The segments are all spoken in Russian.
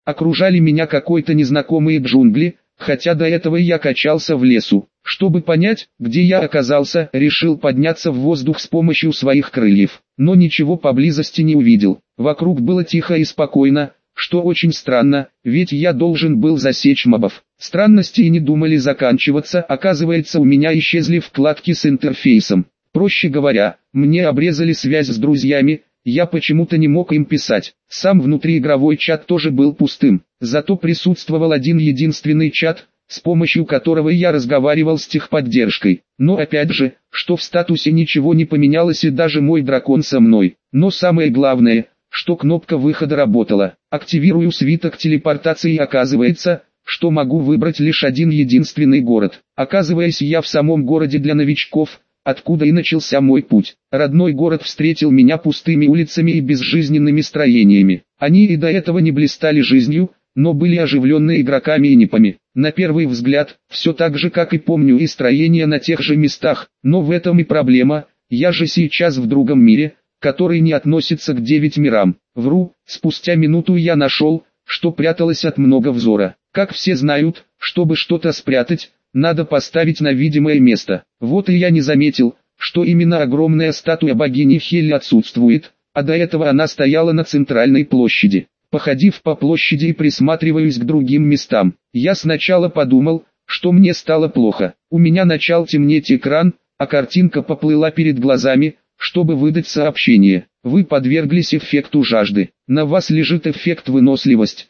Окружали меня какой-то незнакомые джунгли, хотя до этого я качался в лесу. Чтобы понять, где я оказался, решил подняться в воздух с помощью своих крыльев, но ничего поблизости не увидел. Вокруг было тихо и спокойно, что очень странно, ведь я должен был засечь мобов. Странности и не думали заканчиваться, оказывается, у меня исчезли вкладки с интерфейсом. Проще говоря, мне обрезали связь с друзьями, я почему-то не мог им писать. Сам внутриигровой чат тоже был пустым, зато присутствовал один единственный чат, с помощью которого я разговаривал с техподдержкой. Но опять же, что в статусе ничего не поменялось и даже мой дракон со мной. Но самое главное, что кнопка выхода работала. Активирую свиток телепортации и оказывается, что могу выбрать лишь один единственный город. Оказываясь я в самом городе для новичков, откуда и начался мой путь. Родной город встретил меня пустыми улицами и безжизненными строениями. Они и до этого не блистали жизнью, но были оживлены игроками и непами. На первый взгляд, все так же, как и помню, и строения на тех же местах, но в этом и проблема, я же сейчас в другом мире, который не относится к 9 мирам. Вру, спустя минуту я нашел, что пряталось от многовзора. Как все знают, чтобы что-то спрятать, надо поставить на видимое место. Вот и я не заметил, что именно огромная статуя богини Хелли отсутствует, а до этого она стояла на центральной площади. Походив по площади и присматриваясь к другим местам, я сначала подумал, что мне стало плохо. У меня начал темнеть экран, а картинка поплыла перед глазами, чтобы выдать сообщение. Вы подверглись эффекту жажды. На вас лежит эффект выносливость,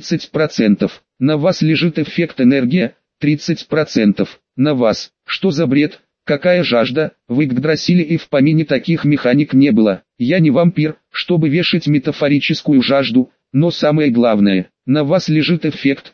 30%. На вас лежит эффект энергия, 30%. На вас. Что за бред? Какая жажда? В Игдрасиле и в помине таких механик не было. Я не вампир, чтобы вешать метафорическую жажду, но самое главное, на вас лежит эффект,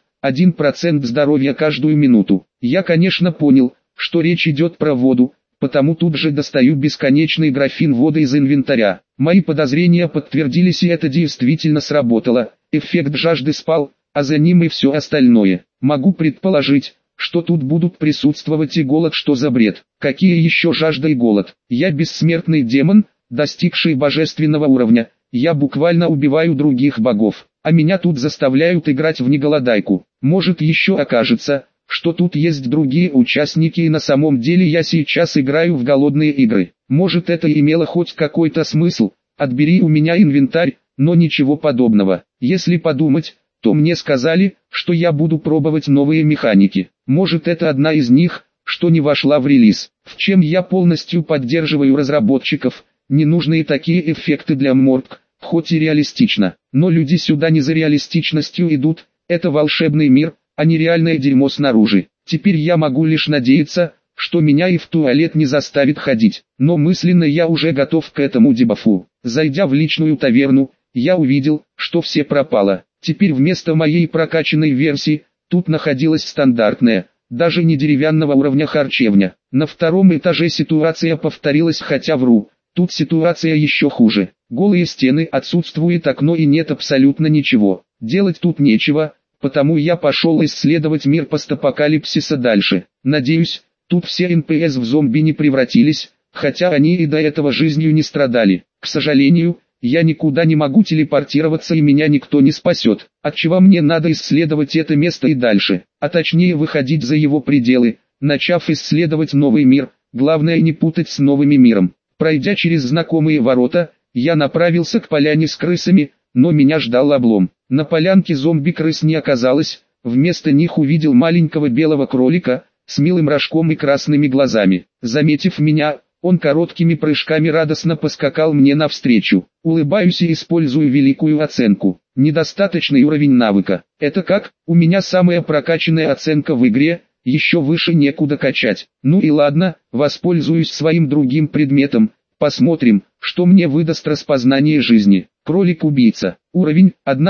1% здоровья каждую минуту. Я, конечно, понял, что речь идет про воду, потому тут же достаю бесконечный графин воды из инвентаря. Мои подозрения подтвердились, и это действительно сработало. Эффект жажды спал, а за ним и все остальное. Могу предположить, что тут будут присутствовать и голод. Что за бред? Какие еще жажда и голод? Я бессмертный демон, достигший божественного уровня. Я буквально убиваю других богов, а меня тут заставляют играть в неголодайку. Может, еще окажется, что тут есть другие участники, и на самом деле я сейчас играю в голодные игры. Может, это имело хоть какой-то смысл? Отбери у меня инвентарь, но ничего подобного. Если подумать, то мне сказали, что я буду пробовать новые механики. Может, это одна из них, что не вошла в релиз. В чем я полностью поддерживаю разработчиков. Ненужные такие эффекты для морг, хоть и реалистично. Но люди сюда не за реалистичностью идут. Это волшебный мир, а не реальное дерьмо снаружи. Теперь я могу лишь надеяться, что меня и в туалет не заставит ходить. Но мысленно я уже готов к этому дебафу. Зайдя в личную таверну, я увидел, что все пропало. Теперь вместо моей прокачанной версии, тут находилась стандартная, даже не деревянного уровня харчевня. На втором этаже ситуация повторилась, хотя вру, тут ситуация еще хуже. Голые стены, отсутствует окно и нет абсолютно ничего. Делать тут нечего, потому я пошел исследовать мир постапокалипсиса дальше. Надеюсь, тут все НПС в зомби не превратились, хотя они и до этого жизнью не страдали. К сожалению, я никуда не могу телепортироваться и меня никто не спасет. Отчего мне надо исследовать это место и дальше, а точнее выходить за его пределы, начав исследовать новый мир, главное не путать с новым миром. Пройдя через знакомые ворота, я направился к поляне с крысами, но меня ждал облом. На полянке зомби-крыс не оказалось, вместо них увидел маленького белого кролика, с милым рожком и красными глазами. Заметив меня, он короткими прыжками радостно поскакал мне навстречу. Улыбаюсь и использую великую оценку. Недостаточный уровень навыка. Это как? У меня самая прокачанная оценка в игре, еще выше некуда качать. Ну и ладно, воспользуюсь своим другим предметом. Посмотрим, что мне выдаст распознание жизни. Кролик-убийца. Уровень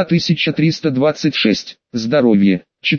1326. Здоровье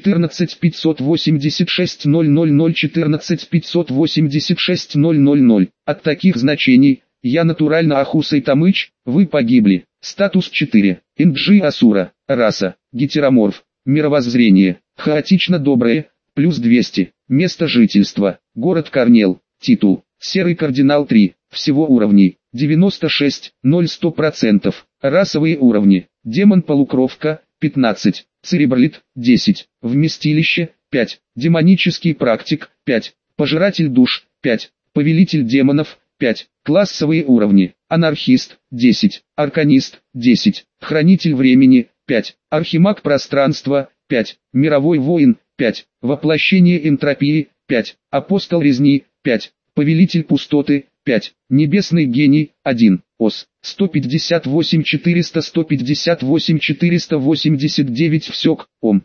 14586 000 14586 000. От таких значений, я натурально Ахус и Тамыч, вы погибли. Статус 4. Инджи Асура. Раса. Гетероморф. Мировоззрение. Хаотично доброе. Плюс 200. Место жительства. Город Корнел. Титул. Серый кардинал 3. Всего уровней. 96, 0-100%. Расовые уровни. Демон-полукровка. 15. Церебролит, 10. Вместилище, 5. Демонический практик, 5. Пожиратель душ, 5. Повелитель демонов, 5. Классовые уровни. Анархист, 10. Арканист, 10. Хранитель времени, 5. Архимаг пространства, 5. Мировой воин, 5. Воплощение энтропии, 5. Апостол резни, 5. Повелитель пустоты, 5. Небесный гений, 1. ОС. 158 400 158 489 ВСЕК, ОМ.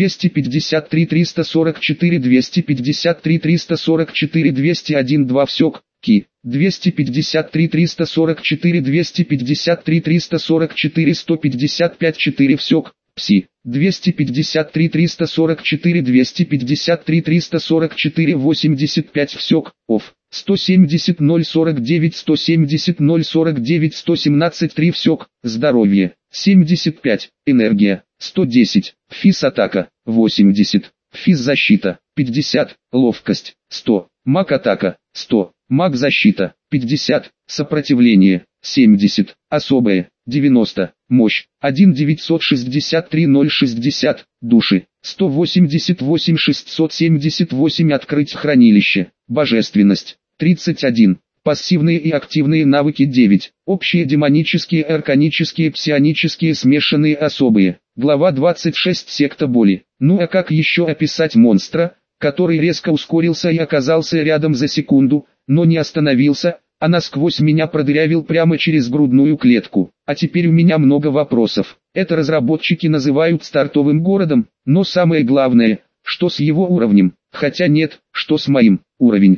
253 344 253 344 201 2 ВСЕК, КИ. 253 344 253 344 155 4 ВСЕК, ПСИ. 253 344 253 344 85 ВСЕК, ОФ. 170 049 170 049 117 3 ВСЕК, здоровье. 75, энергия. 110, физ-атака. 80, физ-защита. 50, ловкость. 100, маг-атака. 100, маг-защита. 50, сопротивление. 70, особое. 90, мощь. 1 963 060, души. 188 678 открыть хранилище. Божественность. 31. Пассивные и активные навыки 9. Общие демонические, арканические, псионические, смешанные, особые. Глава 26. Секта боли. Ну а как еще описать монстра, который резко ускорился и оказался рядом за секунду, но не остановился, а насквозь меня продырявил прямо через грудную клетку. А теперь у меня много вопросов. Это разработчики называют стартовым городом, но самое главное, что с его уровнем, хотя нет, что с моим. Уровень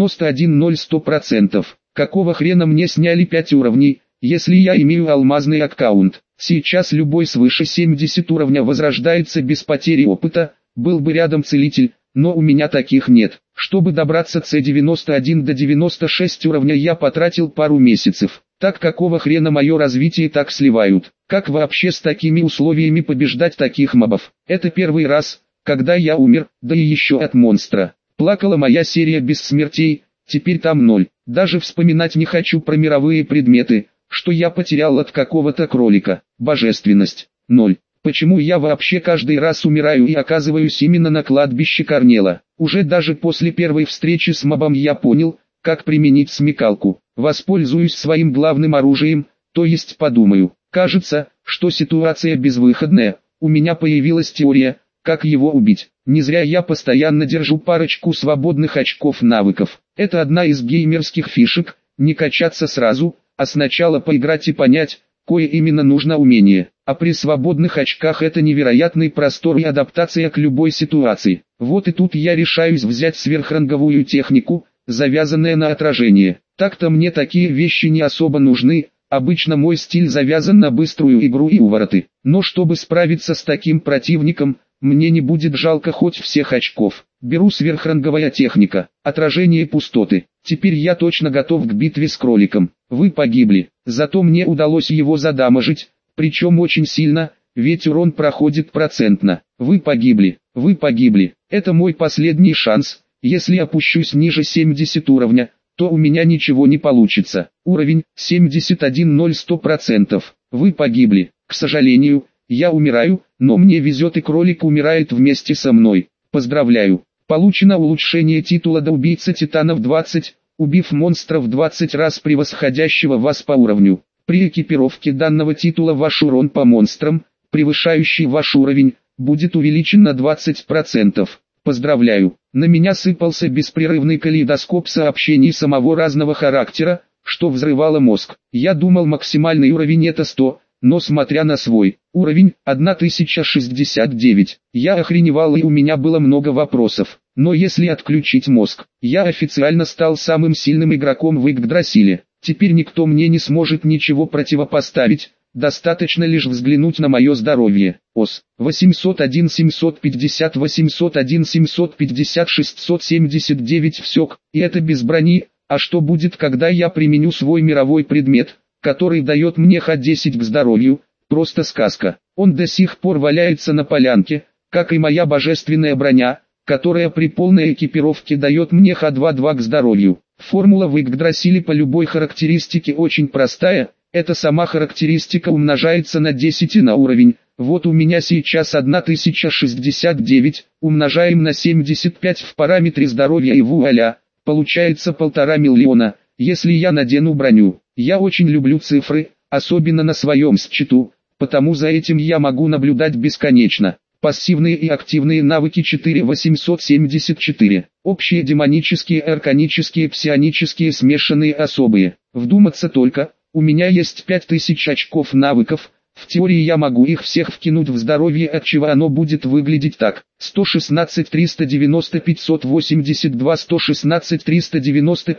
91.0 100%. Какого хрена мне сняли 5 уровней, если я имею алмазный аккаунт? Сейчас любой свыше 70 уровня возрождается без потери опыта, был бы рядом целитель, но у меня таких нет. Чтобы добраться с 91 до 96 уровня я потратил пару месяцев. Так какого хрена мое развитие так сливают? Как вообще с такими условиями побеждать таких мобов? Это первый раз, когда я умер, да и еще от монстра. Плакала моя серия без смертей, теперь там 0. Даже вспоминать не хочу про мировые предметы, что я потерял от какого-то кролика. Божественность. 0. Почему я вообще каждый раз умираю и оказываюсь именно на кладбище Корнела? Уже даже после первой встречи с мобом я понял, как применить смекалку. Воспользуюсь своим главным оружием, то есть подумаю. Кажется, что ситуация безвыходная, у меня появилась теория, как его убить. Не зря я постоянно держу парочку свободных очков навыков. Это одна из геймерских фишек, не качаться сразу, а сначала поиграть и понять, кое именно нужно умение. А при свободных очках это невероятный простор и адаптация к любой ситуации. Вот и тут я решаюсь взять сверхранговую технику, завязанная на отражение. Так-то мне такие вещи не особо нужны, обычно мой стиль завязан на быструю игру и увороты. Но чтобы справиться с таким противником, мне не будет жалко хоть всех очков. Беру сверхранговая техника, отражение пустоты. Теперь я точно готов к битве с кроликом. Вы погибли, зато мне удалось его задамажить, причем очень сильно, ведь урон проходит процентно. Вы погибли, это мой последний шанс. Если опущусь ниже 70 уровня, то у меня ничего не получится. Уровень 71.0 100%. Вы погибли, к сожалению. Я умираю, но мне везет и кролик умирает вместе со мной. Поздравляю. Получено улучшение титула до убийца титанов 20, убив монстров 20 раз превосходящего вас по уровню. При экипировке данного титула ваш урон по монстрам, превышающий ваш уровень, будет увеличен на 20%. Поздравляю. На меня сыпался беспрерывный калейдоскоп сообщений самого разного характера, что взрывало мозг. Я думал максимальный уровень это 100. Но смотря на свой уровень, 1069, я охреневал и у меня было много вопросов. Но если отключить мозг, я официально стал самым сильным игроком в Игдрасиле. Теперь никто мне не сможет ничего противопоставить, достаточно лишь взглянуть на мое здоровье. ОС 801 750 801 750 679 ВСЕК, и это без брони. А что будет, когда я применю свой мировой предмет, который дает мне Х10 к здоровью? Просто сказка. Он до сих пор валяется на полянке, как и моя божественная броня, которая при полной экипировке дает мне Х2-2 к здоровью. Формула в Игдрасиле по любой характеристике очень простая, эта сама характеристика умножается на 10 на уровень. Вот у меня сейчас 1069, умножаем на 75 в параметре здоровья и вуаля, получается 1,5 миллиона, если я надену броню. Я очень люблю цифры, особенно на своем счету, потому за этим я могу наблюдать бесконечно. Пассивные и активные навыки 4874. Общие демонические, арканические, псионические, смешанные, особые. Вдуматься только, у меня есть 5000 очков навыков. В теории я могу их всех вкинуть в здоровье, отчего оно будет выглядеть так. 116 390 582 116 390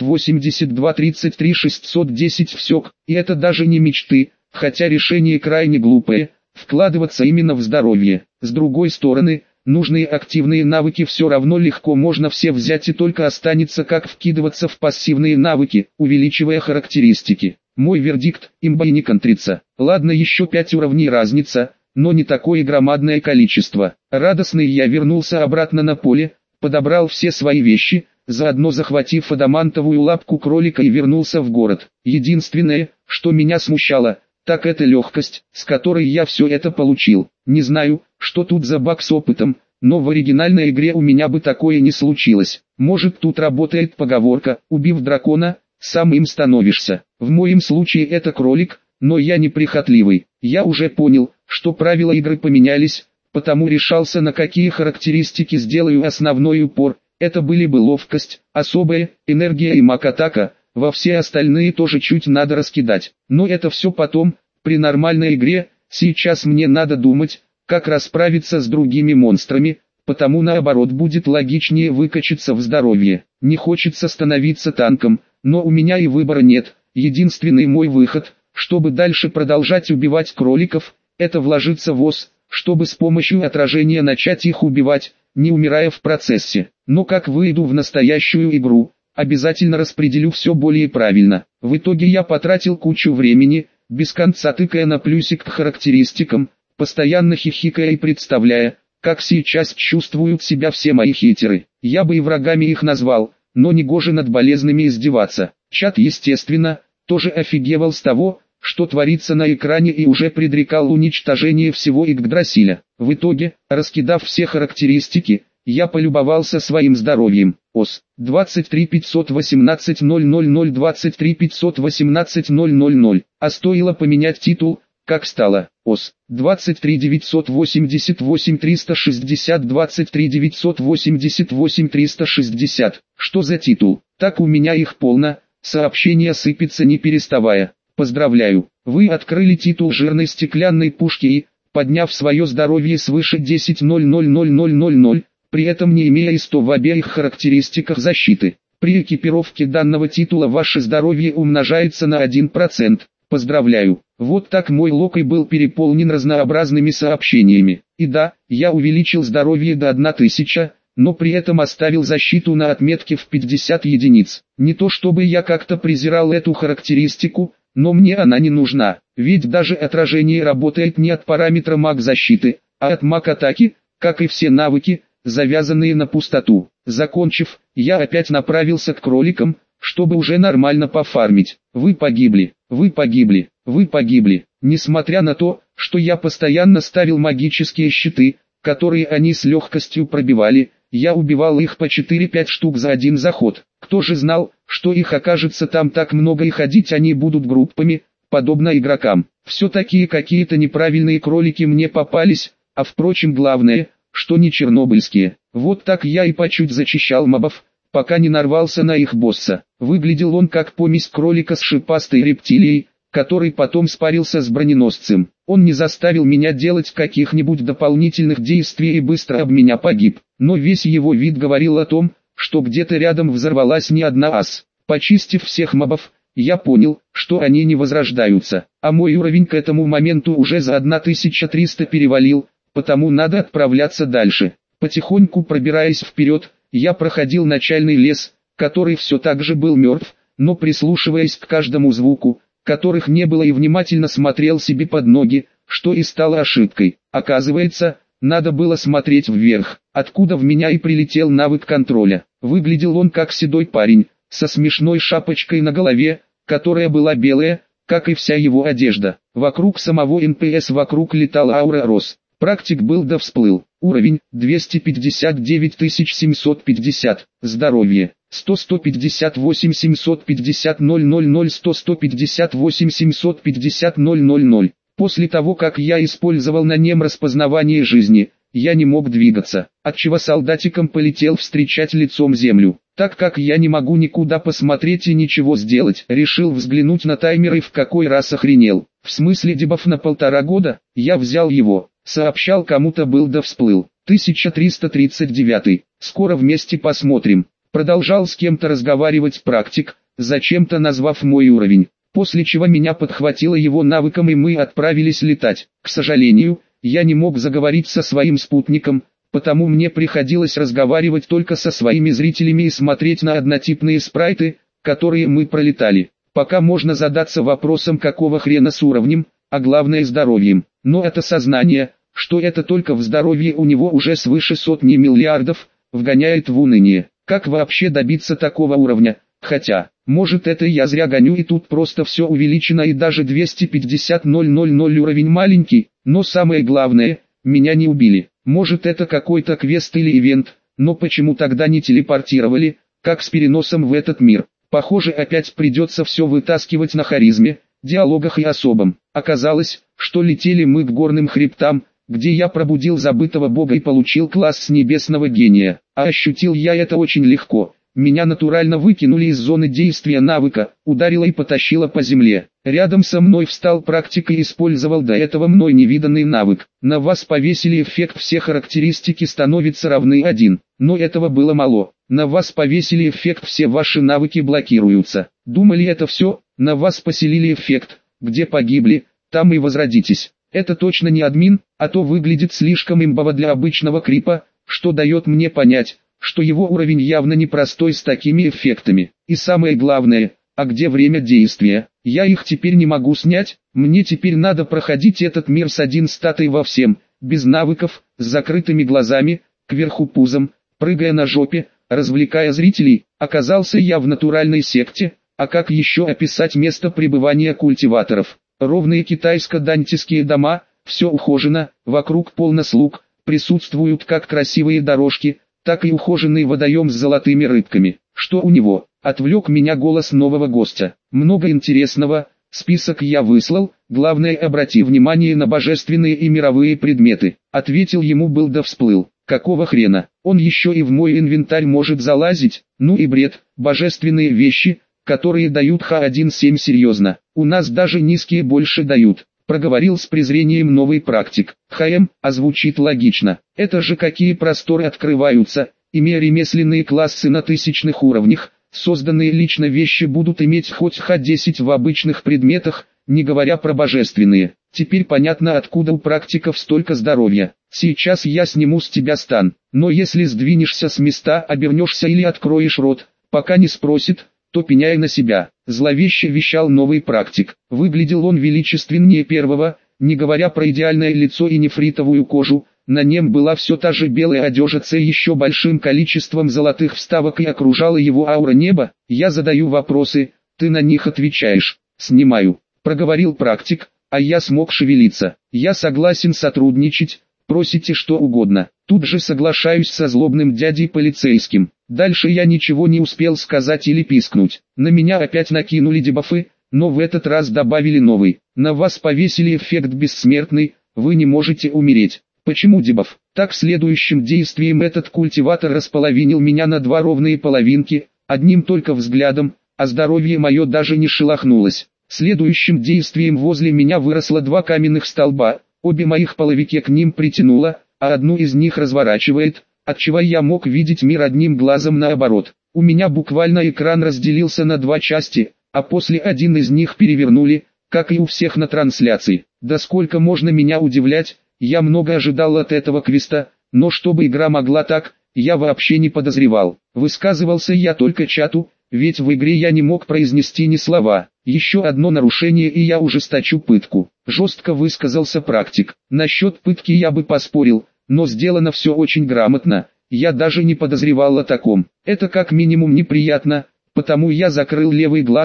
582 33 610 всек. И это даже не мечты, хотя решение крайне глупое, вкладываться именно в здоровье. С другой стороны, нужные активные навыки все равно легко можно все взять, и только останется как вкидываться в пассивные навыки, увеличивая характеристики. Мой вердикт: имба и не контриться. Ладно, еще 5 уровней разница, но не такое громадное количество. Радостный я вернулся обратно на поле, подобрал все свои вещи, заодно захватив адамантовую лапку кролика, и вернулся в город. Единственное, что меня смущало, так это легкость, с которой я все это получил. Не знаю, что тут за баг с опытом, но в оригинальной игре у меня бы такое не случилось. Может, тут работает поговорка: убив дракона, сам им становишься. В моем случае это кролик, но я не прихотливый. Я уже понял, что правила игры поменялись, потому решался, на какие характеристики сделаю основной упор. Это были бы ловкость, особая, энергия и маг-атака. Во все остальные тоже чуть надо раскидать. Но это все потом, при нормальной игре. Сейчас мне надо думать, как расправиться с другими монстрами, потому наоборот будет логичнее выкачаться в здоровье. Не хочется становиться танком, но у меня и выбора нет. Единственный мой выход, чтобы дальше продолжать убивать кроликов, это вложиться в ос, чтобы с помощью отражения начать их убивать, не умирая в процессе. Но как выйду в настоящую игру, обязательно распределю все более правильно. В итоге я потратил кучу времени, без конца тыкая на плюсик к характеристикам, постоянно хихикая и представляя, как сейчас чувствуют себя все мои хейтеры. Я бы и врагами их назвал, но негоже над болезными издеваться. Чат, естественно, тоже офигевал с того, что творится на экране, и уже предрекал уничтожение всего Игдрасиля. В итоге, раскидав все характеристики, я полюбовался своим здоровьем. ОС 23 518 000 23 518 000. А стоило поменять титул, как стало. ОС 23 988 360 23 988 360. Что за титул? Так у меня их полно, сообщения сыпятся не переставая. Поздравляю, вы открыли титул жирной стеклянной пушки и, подняв свое здоровье свыше 10 00000, при этом не имея и 100 в обеих характеристиках защиты. При экипировке данного титула ваше здоровье умножается на 1%. Поздравляю. Вот так мой локой был переполнен разнообразными сообщениями. И да, я увеличил здоровье до 1000, но при этом оставил защиту на отметке в 50 единиц. Не то чтобы я как-то презирал эту характеристику, но мне она не нужна, ведь даже отражение работает не от параметра маг-защиты, а от маг-атаки, как и все навыки, завязанные на пустоту. Закончив, я опять направился к кроликам, чтобы уже нормально пофармить. Вы погибли, вы погибли, вы погибли. Несмотря на то, что я постоянно ставил магические щиты, которые они с легкостью пробивали, я убивал их по 4-5 штук за один заход. Кто же знал, что их окажется там так много, и ходить они будут группами, подобно игрокам. Все такие какие-то неправильные кролики мне попались, а впрочем главное, что не чернобыльские. Вот так я и по чуть зачищал мобов, пока не нарвался на их босса. Выглядел он как помесь кролика с шипастой рептилией, который потом спарился с броненосцем. Он не заставил меня делать каких-нибудь дополнительных действий и быстро об меня погиб. Но весь его вид говорил о том, что где-то рядом взорвалась не одна ас. Почистив всех мобов, я понял, что они не возрождаются, а мой уровень к этому моменту уже за 1300 перевалил, потому надо отправляться дальше. Потихоньку пробираясь вперед, я проходил начальный лес, который все так же был мертв, но прислушиваясь к каждому звуку, которых не было, и внимательно смотрел себе под ноги, что и стало ошибкой. Оказывается, надо было смотреть вверх, откуда в меня и прилетел навык контроля. Выглядел он как седой парень, со смешной шапочкой на голове, которая была белая, как и вся его одежда. Вокруг самого НПС вокруг летала аура роз. Практик был да всплыл. Уровень 259 750. Здоровье 100-158 750 000 100-158 750 000. После того как я использовал на нем распознавание жизни, я не мог двигаться, отчего солдатиком полетел встречать лицом землю. Так как я не могу никуда посмотреть и ничего сделать, решил взглянуть на таймер и в какой раз охренел. В смысле дебаф на 1,5 года, я взял его, сообщал кому-то был да всплыл. 1339. Скоро вместе посмотрим. Продолжал с кем-то разговаривать практик, зачем-то назвав мой уровень. После чего меня подхватило его навыком и мы отправились летать. К сожалению, я не мог заговорить со своим спутником, потому мне приходилось разговаривать только со своими зрителями и смотреть на однотипные спрайты, которые мы пролетали. Пока можно задаться вопросом какого хрена с уровнем, а главное здоровьем. Но это сознание, что это только в здоровье у него уже свыше сотни миллиардов, вгоняет в уныние. Как вообще добиться такого уровня? Хотя, может это я зря гоню и тут просто все увеличено и даже 250 000 уровень маленький, но самое главное, меня не убили. Может это какой-то квест или ивент, но почему тогда не телепортировали, как с переносом в этот мир? Похоже опять придется все вытаскивать на харизме, диалогах и особом. Оказалось, что летели мы к горным хребтам, где я пробудил забытого бога и получил класс с небесного гения. А ощутил я это очень легко. Меня натурально выкинули из зоны действия навыка, ударило и потащило по земле. Рядом со мной встал практик и использовал до этого мной невиданный навык. На вас повесили эффект, все характеристики становятся равны 1. Но этого было мало. На вас повесили эффект, все ваши навыки блокируются. Думали это все? На вас поселили эффект, где погибли, там и возродитесь. Это точно не админ, а то выглядит слишком имбово для обычного крипа, что дает мне понять, что его уровень явно непростой с такими эффектами. И самое главное, а где время действия? Я их теперь не могу снять, мне теперь надо проходить этот мир с 1 статой во всем, без навыков, с закрытыми глазами, кверху пузом, прыгая на жопе, развлекая зрителей. Оказался я в натуральной секте, а как еще описать место пребывания культиваторов? Ровные китайско-дантистские дома, все ухожено, вокруг полно слуг, присутствуют как красивые дорожки, так и ухоженный водоем с золотыми рыбками. Что у него? Отвлек меня голос нового гостя. Много интересного, список я выслал, главное обрати внимание на божественные и мировые предметы. Ответил ему был да всплыл. Какого хрена? Он еще и в мой инвентарь может залазить? Ну и бред, божественные вещи, которые дают Х1.7 серьезно. У нас даже низкие больше дают. Проговорил с презрением новый практик. ХМ, а звучит логично. Это же какие просторы открываются, имея ремесленные классы на тысячных уровнях, созданные лично вещи будут иметь хоть Х10 в обычных предметах, не говоря про божественные. Теперь понятно, откуда у практиков столько здоровья. Сейчас я сниму с тебя стан, но если сдвинешься с места, обернешься или откроешь рот, пока не спросит, то пеняй на себя. Зловеще вещал новый практик. Выглядел он величественнее первого, не говоря про идеальное лицо и нефритовую кожу. На нем была все та же белая одежда с еще большим количеством золотых вставок и окружала его аура неба. Я задаю вопросы, ты на них отвечаешь. Снимаю, проговорил практик, а я смог шевелиться. Я согласен сотрудничать, просите что угодно. Тут же соглашаюсь со злобным дядей полицейским. Дальше я ничего не успел сказать или пискнуть. На меня опять накинули дебафы, но в этот раз добавили новый. На вас повесили эффект бессмертный, вы не можете умереть. Почему дебаф? Так следующим действием этот культиватор располовинил меня на 2 ровные половинки, одним только взглядом, а здоровье мое даже не шелохнулось. Следующим действием возле меня выросло 2 каменных столба, обе моих половики к ним притянуло, а одну из них разворачивает, отчего я мог видеть мир одним глазом наоборот. У меня буквально экран разделился на 2 части, а после один из них перевернули, как и у всех на трансляции. Да сколько можно меня удивлять, я много ожидал от этого квеста, но чтобы игра могла так, я вообще не подозревал. Высказывался я только чату, ведь в игре я не мог произнести ни слова. Еще одно нарушение и я ужесточу пытку. Жестко высказался практик. Насчет пытки я бы поспорил, но сделано все очень грамотно, я даже не подозревал о таком. Это как минимум неприятно, потому я закрыл левый глаз,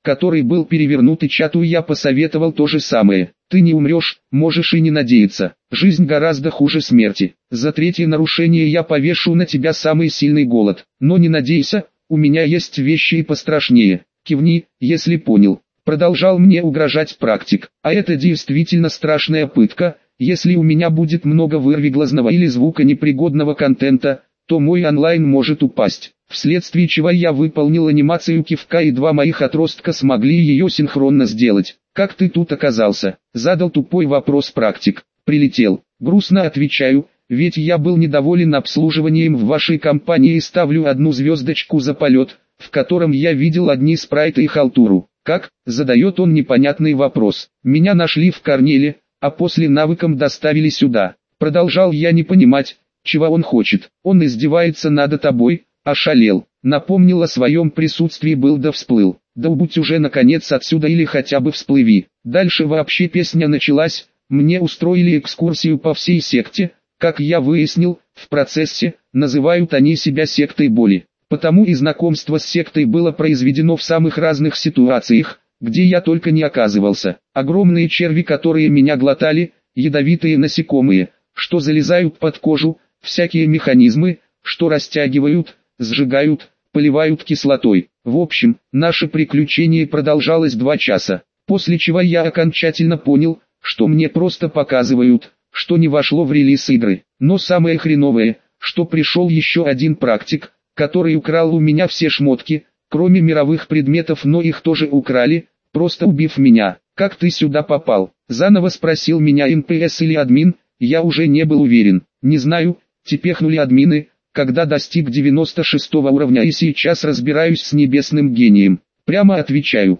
который был перевернут, и чату я посоветовал то же самое. Ты не умрешь, можешь и не надеяться. Жизнь гораздо хуже смерти. За третье нарушение я повешу на тебя самый сильный голод. Но не надейся, у меня есть вещи и пострашнее. Кивни, если понял. Продолжал мне угрожать практик. А это действительно страшная пытка. Если у меня будет много вырвиглазного или звуконепригодного контента, то мой онлайн может упасть. Вследствие чего я выполнил анимацию кивка, и два моих отростка смогли ее синхронно сделать. «Как ты тут оказался?» — задал тупой вопрос практик. «Прилетел». Грустно отвечаю, ведь я был недоволен обслуживанием в вашей компании и ставлю 1 звездочку за полет, в котором я видел одни спрайты и халтуру. «Как?» — задает он непонятный вопрос. «Меня нашли в Корнеле, а после навыком доставили сюда». Продолжал я не понимать, чего он хочет. «Он издевается над тобой?» Ошалел. Напомнил о своем присутствии, был да всплыл. Да убудь уже наконец отсюда или хотя бы всплыви. Дальше вообще песня началась. Мне устроили экскурсию по всей секте. Как я выяснил, в процессе, называют они себя сектой боли. Потому и знакомство с сектой было произведено в самых разных ситуациях, где я только не оказывался. Огромные черви, которые меня глотали, ядовитые насекомые, что залезают под кожу, всякие механизмы, что растягивают, сжигают, поливают кислотой. В общем, наше приключение продолжалось 2 часа, после чего я окончательно понял, что мне просто показывают, что не вошло в релиз игры. Но самое хреновое, что пришел еще один практик, который украл у меня все шмотки, кроме мировых предметов, но их тоже украли, просто убив меня. «Как ты сюда попал?» — заново спросил меня НПС или админ, я уже не был уверен. «Не знаю, типехнули админы, когда достиг 96 уровня, и сейчас разбираюсь с небесным гением». Прямо отвечаю.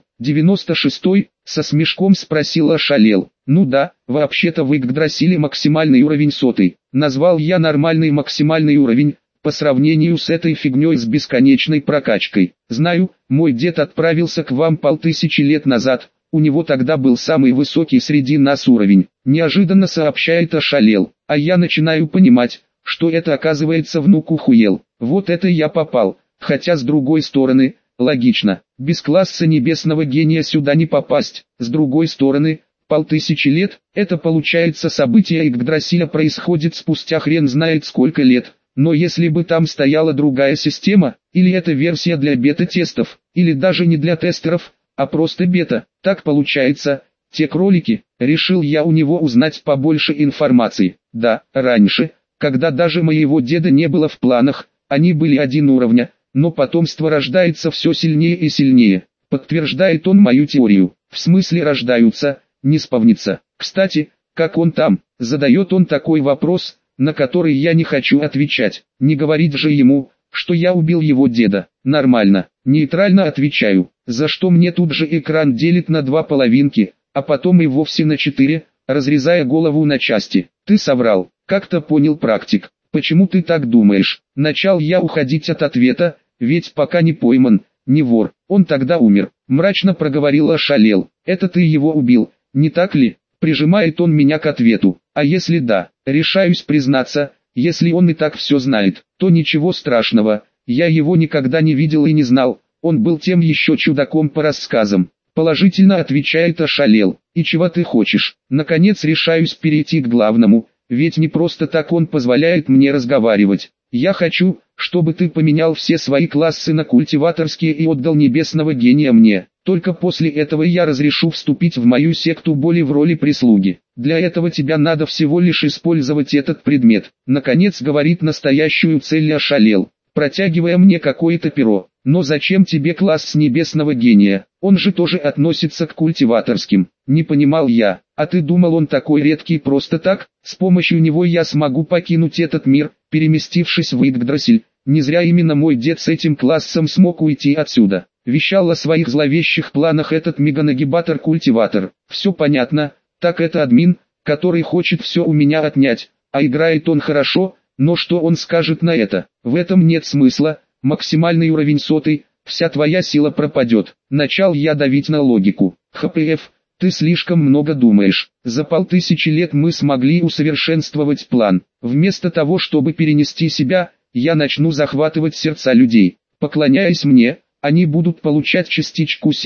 96-й, со смешком спросил ошалел. «Ну да, вообще-то в Игдрасиле максимальный уровень 100-й. Назвал я нормальный максимальный уровень, по сравнению с этой фигней с бесконечной прокачкой. Знаю, мой дед отправился к вам 5000 лет назад, у него тогда был самый высокий среди нас уровень». Неожиданно сообщает ошалел, а я начинаю понимать, что это оказывается внук Ухуел. Вот это я попал, хотя с другой стороны, логично, без класса небесного гения сюда не попасть. С другой стороны, 5000 лет, это получается событие Игдрасиля происходит спустя хрен знает сколько лет. Но если бы там стояла другая система, или это версия для бета-тестов, или даже не для тестеров, а просто бета, так получается, те кролики, решил я у него узнать побольше информации. Да, раньше, когда даже моего деда не было в планах, они были 1 уровня, но потомство рождается все сильнее и сильнее. Подтверждает он мою теорию. В смысле рождаются, не спавнится. Кстати, как он там? Задает он такой вопрос, на который я не хочу отвечать. Не говорить же ему, что я убил его деда. Нормально, нейтрально отвечаю, за что мне тут же экран делит на 2 половинки, а потом и вовсе на 4, разрезая голову на части. Ты соврал, как-то понял практик. Почему ты так думаешь? Начал я уходить от ответа, ведь пока не пойман, не вор, он тогда умер. Мрачно проговорил ошалел. Это ты его убил, не так ли? Прижимает он меня к ответу. А если да, решаюсь признаться, если он и так все знает, то ничего страшного, я его никогда не видел и не знал, он был тем еще чудаком по рассказам. Положительно отвечает ошалел. И чего ты хочешь? Наконец решаюсь перейти к главному, ведь не просто так он позволяет мне разговаривать. Я хочу, чтобы ты поменял все свои классы на культиваторские и отдал небесного гения мне. Только после этого я разрешу вступить в мою секту боли в роли прислуги. Для этого тебе надо всего лишь использовать этот предмет. Наконец говорит настоящую цель ошалел, протягивая мне какое-то перо. Но зачем тебе класс небесного гения? Он же тоже относится к культиваторским. Не понимал я. А ты думал, он такой редкий просто так? С помощью него я смогу покинуть этот мир, переместившись в Игдрасиль. Не зря именно мой дед с этим классом смог уйти отсюда. Вещал о своих зловещих планах этот меганагибатор-культиватор. Все понятно, так это админ, который хочет все у меня отнять, а играет он хорошо, но что он скажет на это? В этом нет смысла, максимальный уровень 100-й, вся твоя сила пропадет. Начал я давить на логику. ХПФ, ты слишком много думаешь. За 5000 лет мы смогли усовершенствовать план. Вместо того, чтобы перенести себя, я начну захватывать сердца людей. Поклоняясь мне, они будут получать частичку силы,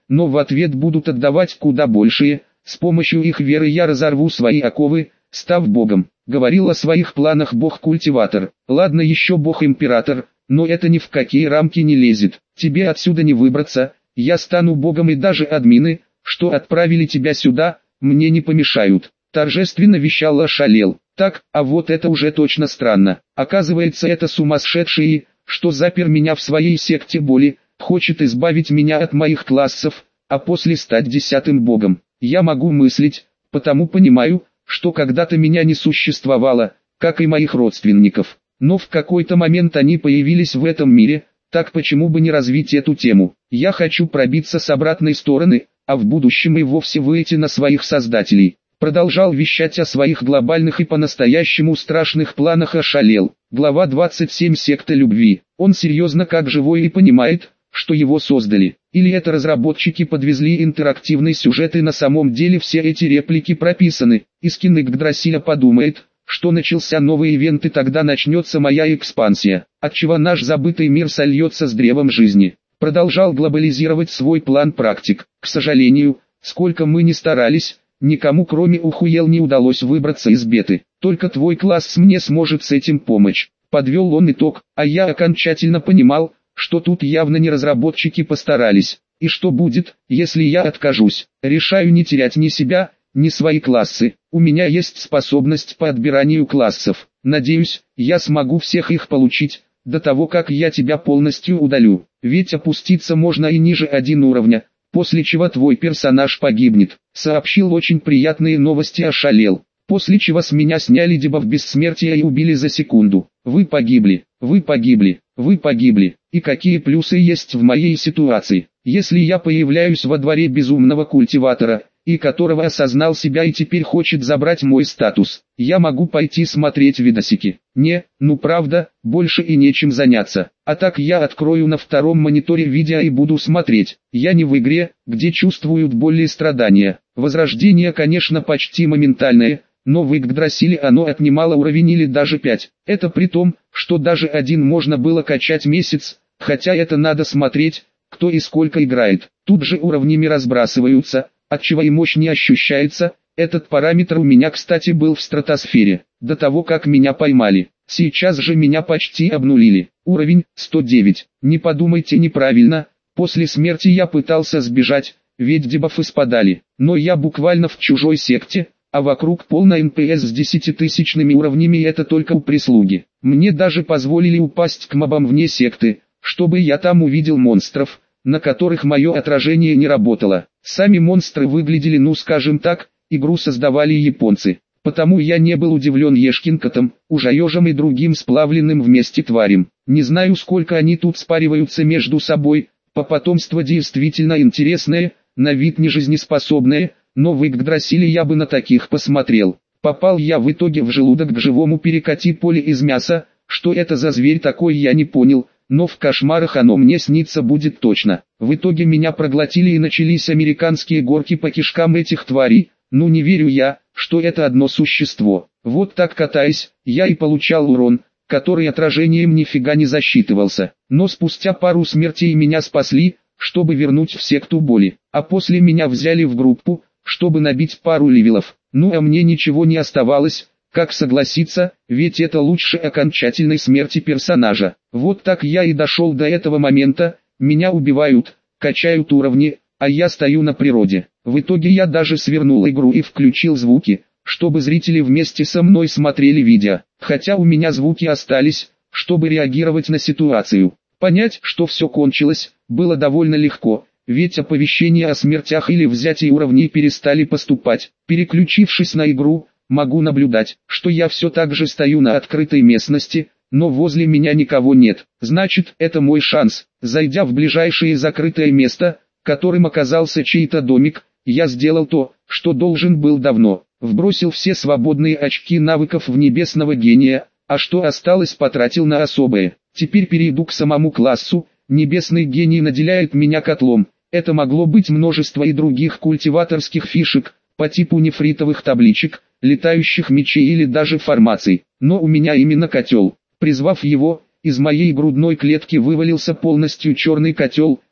но в ответ будут отдавать куда большее. С помощью их веры я разорву свои оковы, став богом. Говорил о своих планах бог-культиватор. Ладно еще бог-император, но это ни в какие рамки не лезет. Тебе отсюда не выбраться, я стану богом, и даже админы, что отправили тебя сюда, мне не помешают. Торжественно вещал ошалел. Так, а вот это уже точно странно. Оказывается, это сумасшедший, что запер меня в своей секте боли, хочет избавить меня от моих классов, а после стать 10-м богом. Я могу мыслить, потому понимаю, что когда-то меня не существовало, как и моих родственников. Но в какой-то момент они появились в этом мире, так почему бы не развить эту тему? Я хочу пробиться с обратной стороны, а в будущем и вовсе выйти на своих создателей. Продолжал вещать о своих глобальных и по-настоящему страшных планах ошалел. Глава 27. Секта любви. Он серьезно как живой и понимает, что его создали. Или это разработчики подвезли интерактивный сюжет, и на самом деле все эти реплики прописаны. Искин Игдрасиля подумает, что начался новый ивент, и тогда начнется моя экспансия, отчего наш забытый мир сольется с древом жизни. Продолжал глобализировать свой план практик. К сожалению, сколько мы ни старались, никому кроме Ухуел не удалось выбраться из беты. Только твой класс мне сможет с этим помочь. Подвел он итог, а я окончательно понимал, что тут явно не разработчики постарались. И что будет, если я откажусь? Решаю не терять ни себя, ни свои классы. У меня есть способность по отбиранию классов. Надеюсь, я смогу всех их получить, до того как я тебя полностью удалю. Ведь опуститься можно и ниже 1 уровня, после чего твой персонаж погибнет. Сообщил очень приятные новости ошалел. После чего с меня сняли дебаф бессмертия и убили за секунду. Вы погибли, вы погибли, вы погибли. И какие плюсы есть в моей ситуации? Если я появляюсь во дворе безумного культиватора, и которого осознал себя и теперь хочет забрать мой статус, я могу пойти смотреть видосики. Не, ну правда, больше и нечем заняться. А так я открою на втором мониторе видео и буду смотреть. Я не в игре, где чувствуют боль и страдания. Возрождение, конечно, почти моментальное, но в Игдрасиле оно отнимало уровень или даже 5. Это при том, что даже 1 можно было качать месяц, хотя это надо смотреть, кто и сколько играет. Тут же уровнями разбрасываются, отчего и мощь не ощущается. Этот параметр у меня, кстати, был в стратосфере, до того как меня поймали. Сейчас же меня почти обнулили. Уровень 109. Не подумайте неправильно, после смерти я пытался сбежать, ведь дебафы спадали. Но я буквально в чужой секте, а вокруг полно НПС с 10-тысячными уровнями, и это только у прислуги. Мне даже позволили упасть к мобам вне секты, чтобы я там увидел монстров, на которых мое отражение не работало. Сами монстры выглядели, ну скажем так, игру создавали японцы. Потому я не был удивлен Ешкин-котом, ужаежем и другим сплавленным вместе тварям. Не знаю, сколько они тут спариваются между собой, по потомство действительно интересное, на вид не жизнеспособное, но в Игдрасиле я бы на таких посмотрел. Попал я в итоге в желудок к живому перекати поле из мяса. Что это за зверь такой, я не понял, но в кошмарах оно мне снится будет точно. В итоге меня проглотили и начались американские горки по кишкам этих тварей. Ну не верю я, что это одно существо. Вот так катаясь, я и получал урон, который отражением нифига не засчитывался. Но спустя пару смертей меня спасли, чтобы вернуть в секту боли. А после меня взяли в группу, чтобы набить пару левелов. Ну а мне ничего не оставалось, как согласиться, ведь это лучше окончательной смерти персонажа. Вот так я и дошел до этого момента. Меня убивают, качают уровни, а я стою на природе. В итоге я даже свернул игру и включил звуки, чтобы зрители вместе со мной смотрели видео. Хотя у меня звуки остались, чтобы реагировать на ситуацию. Понять, что все кончилось, было довольно легко, ведь оповещения о смертях или взятии уровней перестали поступать. Переключившись на игру, могу наблюдать, что я все так же стою на открытой местности, но возле меня никого нет. Значит, это мой шанс. Зайдя в ближайшее закрытое место, которым оказался чей-то домик, я сделал то, что должен был давно. Вбросил все свободные очки навыков в небесного гения, а что осталось потратил на особое. Теперь перейду к самому классу. Небесный гений наделяет меня котлом. Это могло быть множество и других культиваторских фишек, по типу нефритовых табличек, летающих мечей или даже формаций. Но у меня именно котел. Призвав его, из моей грудной клетки вывалился полностью черный котел,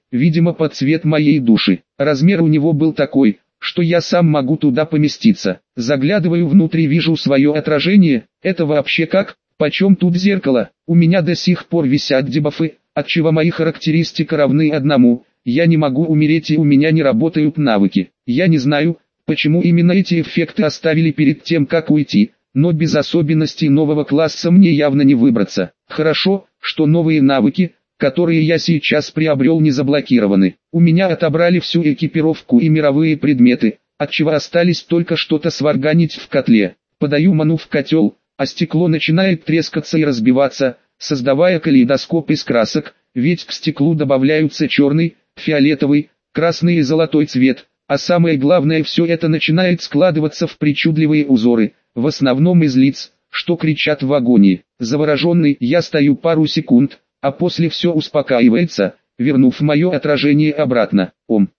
видимо под цвет моей души. Размер у него был такой, что я сам могу туда поместиться. Заглядываю внутрь и вижу свое отражение. Это вообще как? Почем тут зеркало? У меня до сих пор висят дебафы, отчего мои характеристики равны одному. Я не могу умереть и у меня не работают навыки. Я не знаю, почему именно эти эффекты оставили перед тем как уйти, но без особенностей нового класса мне явно не выбраться. Хорошо, что новые навыки, которые я сейчас приобрел, не заблокированы. У меня отобрали всю экипировку и мировые предметы, отчего остались только что-то сварганить в котле. Подаю ману в котел, а стекло начинает трескаться и разбиваться, создавая калейдоскоп из красок, ведь к стеклу добавляются черный, фиолетовый, красный и золотой цвет, а самое главное, все это начинает складываться в причудливые узоры, в основном из лиц, что кричат в агонии. Завороженный, я стою пару секунд, а после все успокаивается, вернув мое отражение обратно.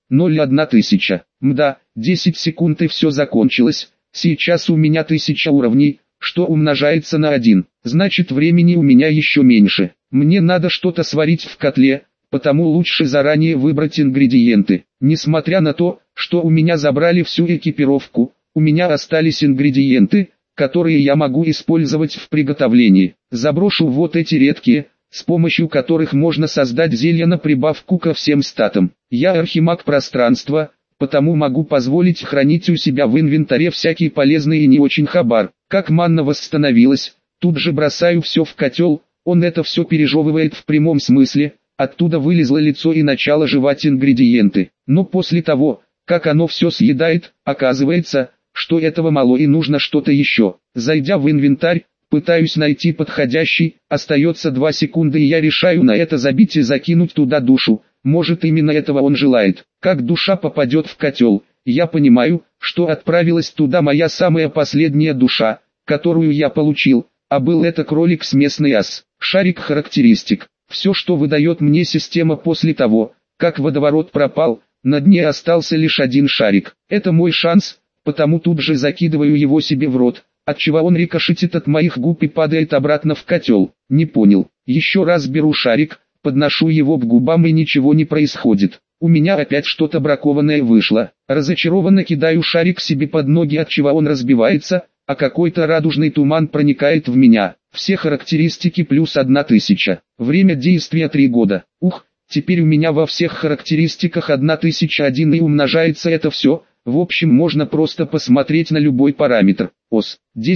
0,1 тысяча. Мда, 10 секунд и все закончилось. Сейчас у меня 1000 уровней, что умножается на 1. Значит, времени у меня еще меньше. Мне надо что-то сварить в котле, потому лучше заранее выбрать ингредиенты. Несмотря на то, что у меня забрали всю экипировку, у меня остались ингредиенты, которые я могу использовать в приготовлении. Заброшу вот эти редкие, с помощью которых можно создать зелья на прибавку ко всем статам. Я архимаг пространства, потому могу позволить хранить у себя в инвентаре всякий полезный и не очень хабар. Как манна восстановилась, тут же бросаю все в котел, он это все пережевывает в прямом смысле, оттуда вылезло лицо и начало жевать ингредиенты. Но после того, как оно все съедает, оказывается, что этого мало и нужно что-то еще. Зайдя в инвентарь, пытаюсь найти подходящий, остается 2 секунды и я решаю на это забить и закинуть туда душу. Может, именно этого он желает. Как душа попадет в котел, я понимаю, что отправилась туда моя самая последняя душа, которую я получил, а был это кролик с местной ас. Шарик характеристик. Все, что выдает мне система после того, как водоворот пропал, на дне остался лишь один шарик. Это мой шанс, потому тут же закидываю его себе в рот, отчего он рикошетит от моих губ и падает обратно в котел. Не понял. Еще раз беру шарик, подношу его к губам и ничего не происходит. У меня опять что-то бракованное вышло. Разочарованно кидаю шарик себе под ноги, отчего он разбивается, а какой-то радужный туман проникает в меня. Все характеристики плюс 1000. Время действия 3 года. Ух, теперь у меня во всех характеристиках 1001 и умножается это все. В общем, можно просто посмотреть на любой параметр. ОС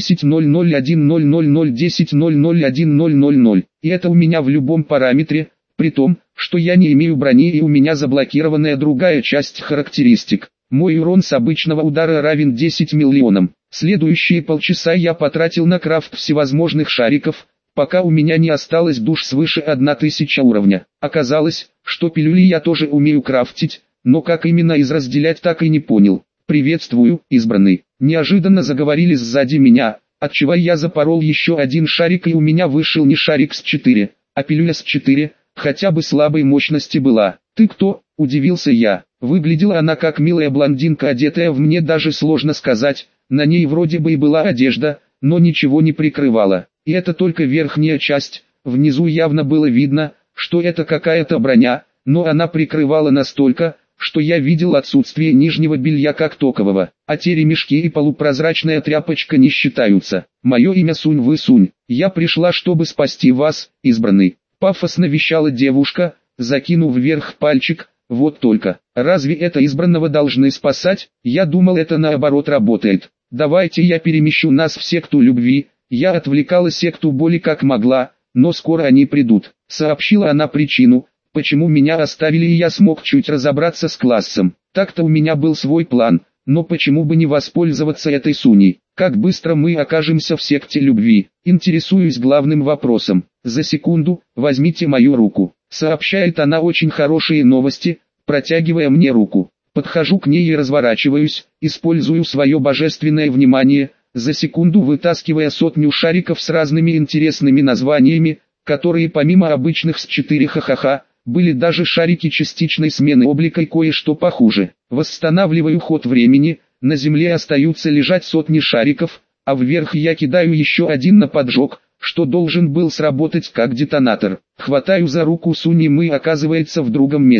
10.00100010.001000. И это у меня в любом параметре, при том, что я не имею брони и у меня заблокированная другая часть характеристик. Мой урон с обычного удара равен 10 миллионам. Следующие полчаса я потратил на крафт всевозможных шариков, пока у меня не осталось душ свыше 1000 уровня. Оказалось, что пилюли я тоже умею крафтить, но как именно из разделять так и не понял. «Приветствую, избранный!» Неожиданно заговорили сзади меня, отчего я запорол еще один шарик и у меня вышел не шарик с 4, а пилюля с 4, хотя бы слабой мощности была. «Ты кто?» – удивился я. Выглядела она как милая блондинка, одетая в мне даже сложно сказать, на ней вроде бы и была одежда, но ничего не прикрывала. И это только верхняя часть, внизу явно было видно, что это какая-то броня, но она прикрывала настолько, что я видел отсутствие нижнего белья как токового, а те ремешки и полупрозрачная тряпочка не считаются. «Мое имя Сунь-Вы Сунь, я пришла, чтобы спасти вас, избранный», — пафосно вещала девушка, закинув вверх пальчик. «Вот только, разве это избранного должны спасать? Я думал, это наоборот работает. Давайте я перемещу нас в секту любви». Я отвлекала секту боли как могла, но скоро они придут. Сообщила она причину, почему меня оставили, и я смог чуть разобраться с классом. Так-то у меня был свой план, но почему бы не воспользоваться этой Суней? Как быстро мы окажемся в секте любви? Интересуюсь главным вопросом. За секунду, возьмите мою руку. Сообщает она очень хорошие новости, протягивая мне руку. Подхожу к ней и разворачиваюсь, использую свое божественное внимание, за секунду вытаскивая 100 шариков с разными интересными названиями, которые помимо обычных с 4 ха-ха-ха, были даже шарики частичной смены облика и кое-что похуже. Восстанавливаю ход времени, на земле остаются лежать сотни шариков, а вверх я кидаю еще один на поджог, что должен был сработать как детонатор. Хватаю за руку Суни, мы оказывается в другом месте.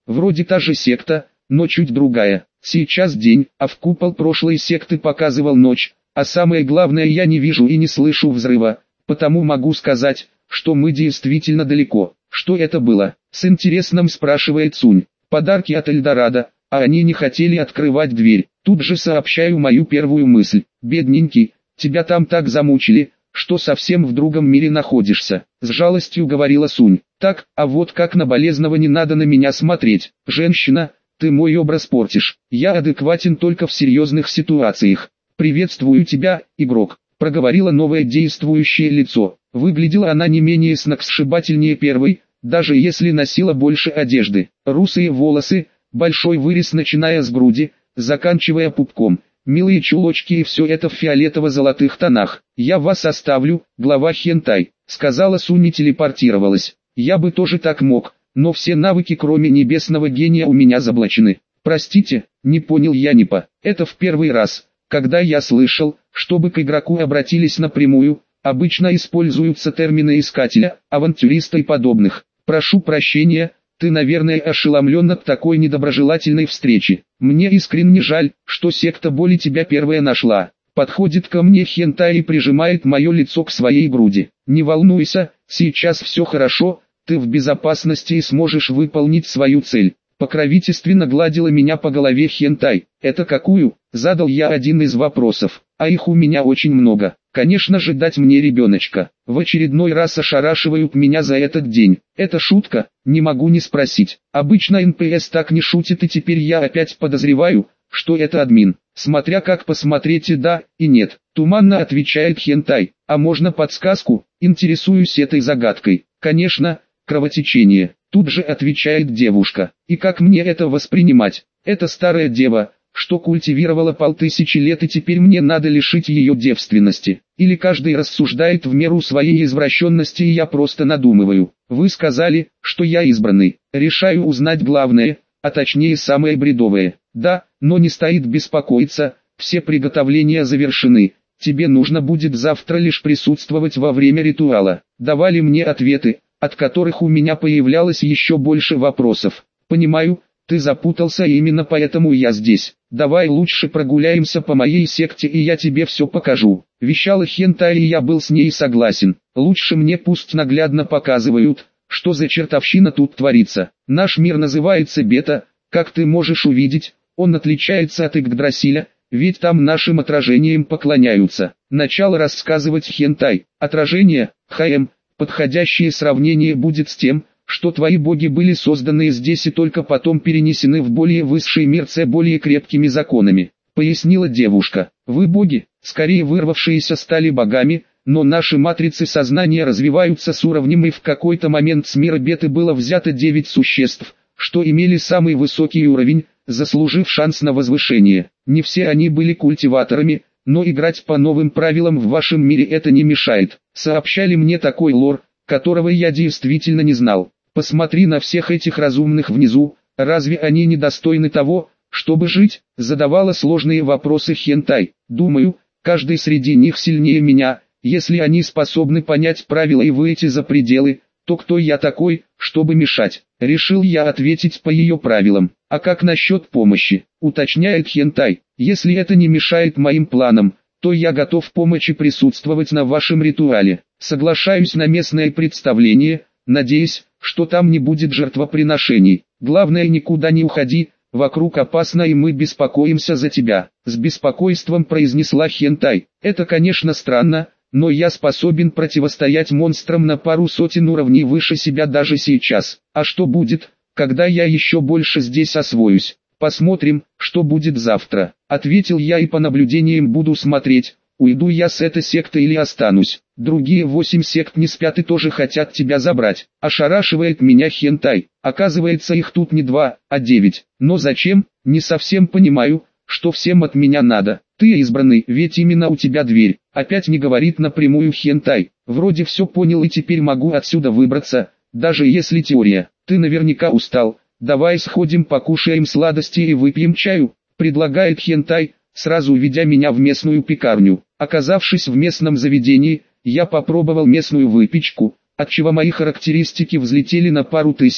Вроде та же секта, но чуть другая. Сейчас день, а в купол прошлой секты показывал ночь, а самое главное, я не вижу и не слышу взрыва, потому могу сказать, что мы действительно далеко. Что это было? С интересом спрашивает Сунь. Подарки от Эльдорадо, а они не хотели открывать дверь. Тут же сообщаю мою первую мысль. Бедненький, тебя там так замучили, что совсем в другом мире находишься. С жалостью говорила Сунь. Так, а вот как на болезного не надо на меня смотреть. Женщина, ты мой образ портишь. Я адекватен только в серьезных ситуациях. Приветствую тебя, игрок, проговорила новое действующее лицо. Выглядела она не менее сногсшибательнее первой, даже если носила больше одежды. Русые волосы, большой вырез начиная с груди, заканчивая пупком, милые чулочки и все это в фиолетово-золотых тонах. «Я вас оставлю, глава хентай», — сказала Сунь и телепортировалась. «Я бы тоже так мог, но все навыки кроме небесного гения у меня заблочены». «Простите, не понял Янипа, это в первый раз, когда я слышал, чтобы к игроку обратились напрямую, обычно используются термины искателя, авантюриста и подобных. Прошу прощения, ты, наверное, ошеломлен от такой недоброжелательной встречи. Мне искренне жаль, что секта боли тебя первая нашла». Подходит ко мне хентай и прижимает мое лицо к своей груди. «Не волнуйся, сейчас все хорошо, ты в безопасности и сможешь выполнить свою цель». Покровительственно гладила меня по голове хентай. «Это какую?» — задал я один из вопросов. «А их у меня очень много. Конечно же, дать мне ребеночка». В очередной раз ошарашивают меня за этот день. Это шутка? Не могу не спросить. Обычно НПС так не шутит, и теперь я опять подозреваю, что это админ. Смотря как посмотреть, и да, и нет. Туманно отвечает хентай. «А можно подсказку?» Интересуюсь этой загадкой. «Конечно, кровотечение». Тут же отвечает девушка. «И как мне это воспринимать? Это старая дева, что культивировала 5000 лет, и теперь мне надо лишить ее девственности. Или каждый рассуждает в меру своей извращенности, и я просто надумываю. Вы сказали, что я избранный. Решаю узнать главное, а точнее самое бредовое. Да, но не стоит беспокоиться, все приготовления завершены. Тебе нужно будет завтра лишь присутствовать во время ритуала». Давали мне ответы, от которых у меня появлялось еще больше вопросов. «Понимаю, ты запутался, и именно поэтому я здесь. Давай лучше прогуляемся по моей секте, и я тебе все покажу». Вещала хентай, и я был с ней согласен. Лучше мне пусть наглядно показывают, что за чертовщина тут творится. Наш мир называется Бета, как ты можешь увидеть, он отличается от Игдрасиля, ведь там нашим отражением поклоняются. Начало рассказывать хентай. Отражение, ХМ, подходящее сравнение будет с тем, что твои боги были созданы здесь и только потом перенесены в более высший мир с более крепкими законами, пояснила девушка. Вы боги, скорее вырвавшиеся стали богами, но наши матрицы сознания развиваются с уровнем, и в какой-то момент с мира Беты было взято 9 существ, что имели самый высокий уровень, заслужив шанс на возвышение. Не все они были культиваторами, но играть по новым правилам в вашем мире это не мешает. Сообщали мне такой лор, которого я действительно не знал. Посмотри на всех этих разумных внизу, разве они недостойны того, чтобы жить? Задавала сложные вопросы хентай. Думаю, каждый среди них сильнее меня. Если они способны понять правила и выйти за пределы, то кто я такой, чтобы мешать? Решил я ответить по ее правилам. А как насчет помощи? Уточняет хентай. Если это не мешает моим планам, то я готов помочь присутствовать на вашем ритуале. Соглашаюсь на местное представление, надеюсь, что там не будет жертвоприношений. Главное, никуда не уходи, вокруг опасно, и мы беспокоимся за тебя. С беспокойством произнесла хентай. Это, конечно, странно, но я способен противостоять монстрам на пару сотен уровней выше себя даже сейчас. А что будет, когда я еще больше здесь освоюсь? Посмотрим, что будет завтра. Ответил я, и по наблюдениям буду смотреть, уйду я с этой секты или останусь. Другие 8 сект не спят и тоже хотят тебя забрать. Ошарашивает меня хентай. Оказывается, их тут не 2, а 9. Но зачем? Не совсем понимаю, что всем от меня надо. Ты избранный, ведь именно у тебя дверь. Опять не говорит напрямую хентай. Вроде все понял и теперь могу отсюда выбраться, даже если теория. Ты наверняка устал. Давай сходим покушаем сладости и выпьем чаю, предлагает хентай, сразу ведя меня в местную пекарню. Оказавшись в местном заведении, я попробовал местную выпечку, отчего мои характеристики взлетели на пару тысяч,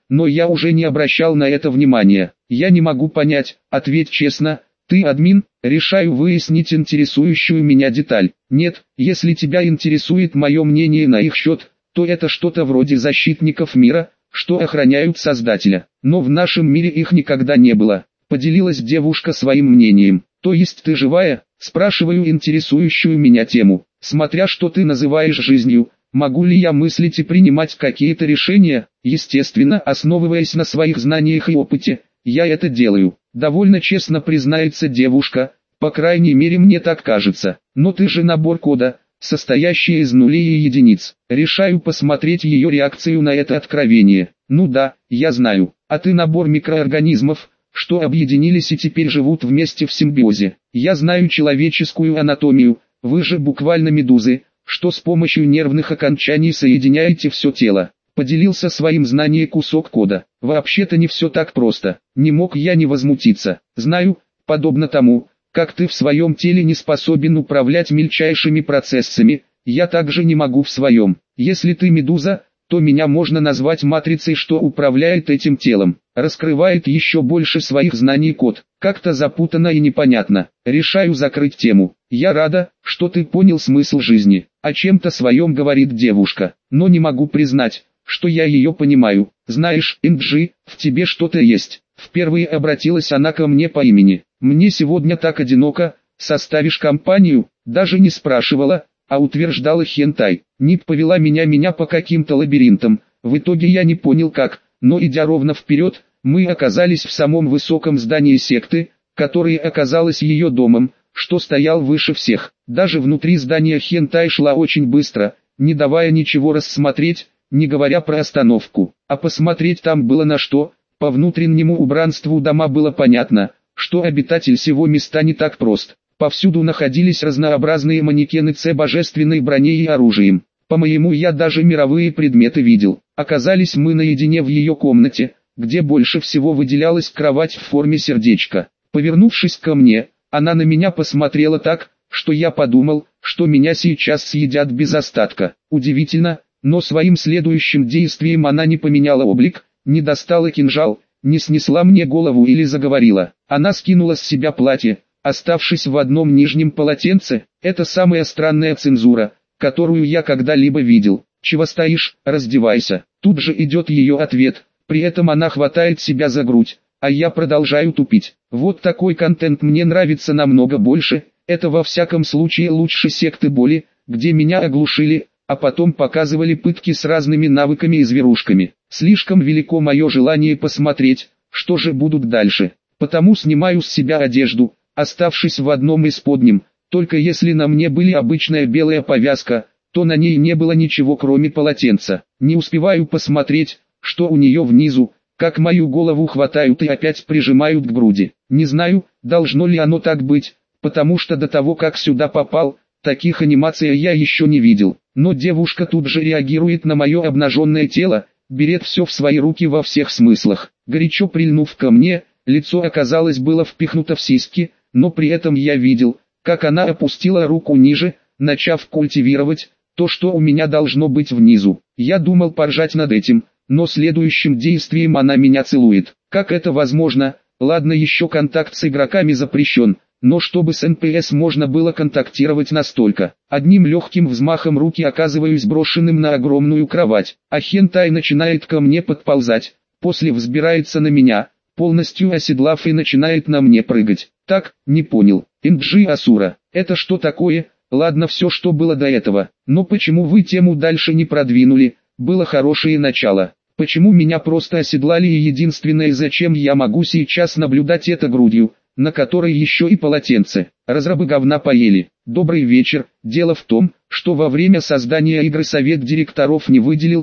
но я уже не обращал на это внимания. Я не могу понять, ответь честно, ты админ? Решаю выяснить интересующую меня деталь. Нет, если тебя интересует мое мнение на их счет, то это что-то вроде защитников мира, что охраняют Создателя. Но в нашем мире их никогда не было. Поделилась девушка своим мнением. То есть ты живая? Спрашиваю интересующую меня тему. Смотря что ты называешь жизнью, могу ли я мыслить и принимать какие-то решения? Естественно, основываясь на своих знаниях и опыте, я это делаю. Довольно честно признается девушка, по крайней мере мне так кажется. Но ты же набор кода, состоящий из нулей и единиц. Решаю посмотреть ее реакцию на это откровение. Ну да, я знаю. А ты набор микроорганизмов, что объединились и теперь живут вместе в симбиозе. Я знаю человеческую анатомию, вы же буквально медузы, что с помощью нервных окончаний соединяете все тело. Поделился своим знанием кусок кода. Вообще-то не все так просто. Не мог я не возмутиться. Знаю, подобно тому, как ты в своем теле не способен управлять мельчайшими процессами, я также не могу в своем. Если ты медуза, то меня можно назвать матрицей, что управляет этим телом. Раскрывает еще больше своих знаний код. Как-то запутанно и непонятно. Решаю закрыть тему. Я рада, что ты понял смысл жизни. О чем-то своем говорит девушка. Но не могу признать, что я ее понимаю. Знаешь, Инджи, в тебе что-то есть. Впервые обратилась она ко мне по имени. Мне сегодня так одиноко, составишь компанию? Даже не спрашивала, а утверждала хентай. Нип повела меня по каким-то лабиринтам. В итоге я не понял как, но идя ровно вперед, мы оказались в самом высоком здании секты, которое оказалось ее домом, что стоял выше всех. Даже внутри здания хентай шла очень быстро, не давая ничего рассмотреть, не говоря про остановку. А посмотреть там было на что. По внутреннему убранству дома было понятно, что обитатель сего места не так прост. Повсюду находились разнообразные манекены с божественной броней и оружием. По-моему, я даже мировые предметы видел. Оказались мы наедине в ее комнате, где больше всего выделялась кровать в форме сердечка. Повернувшись ко мне, она на меня посмотрела так, что я подумал, что меня сейчас съедят без остатка. Удивительно, но своим следующим действием она не поменяла облик, не достала кинжал, не снесла мне голову или заговорила. Она скинула с себя платье, оставшись в одном нижнем полотенце. Это самая странная цензура, которую я когда-либо видел. Чего стоишь, раздевайся. Тут же идет ее ответ, при этом она хватает себя за грудь, а я продолжаю тупить. Вот такой контент мне нравится намного больше, это во всяком случае лучше секты боли, где меня оглушили, а потом показывали пытки с разными навыками и зверушками. Слишком велико мое желание посмотреть, что же будут дальше. Потому снимаю с себя одежду, оставшись в одном из подним, только если на мне были обычная белая повязка, то на ней не было ничего кроме полотенца. Не успеваю посмотреть, что у нее внизу, как мою голову хватают и опять прижимают к груди. Не знаю, должно ли оно так быть, потому что до того как сюда попал, таких анимаций я еще не видел. Но девушка тут же реагирует на мое обнаженное тело, берет все в свои руки во всех смыслах. Горячо прильнув ко мне, лицо оказалось было впихнуто в сиськи, но при этом я видел, как она опустила руку ниже, начав культивировать то, что у меня должно быть внизу. Я думал поржать над этим, но следующим действием она меня целует. Как это возможно? Ладно, еще контакт с игроками запрещен, но чтобы с НПС можно было контактировать настолько. Одним легким взмахом руки оказываюсь брошенным на огромную кровать, а хентай начинает ко мне подползать, после взбирается на меня, полностью оседлав и начинает на мне прыгать. Так, не понял. Инджи Асура, это что такое? Ладно, все, что было до этого, но почему вы тему дальше не продвинули? Было хорошее начало. Почему меня просто оседлали, и единственное, зачем я могу сейчас наблюдать это грудью, на которой еще и полотенце. Разрабы говна поели. Добрый вечер. Дело в том, что во время создания игры совет директоров не выделил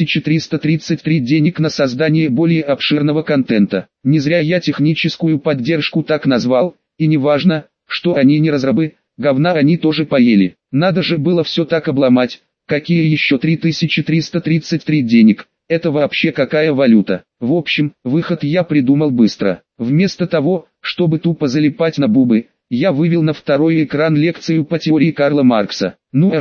3333 денег на создание более обширного контента. Не зря я техническую поддержку так назвал, и не важно, что они не разрабы, говна они тоже поели. Надо же было все так обломать. Какие еще 3333 денег? Это вообще какая валюта? В общем, выход я придумал быстро. Вместо того, чтобы тупо залипать на бубы, я вывел на второй экран лекцию по теории Карла Маркса. Ну а что,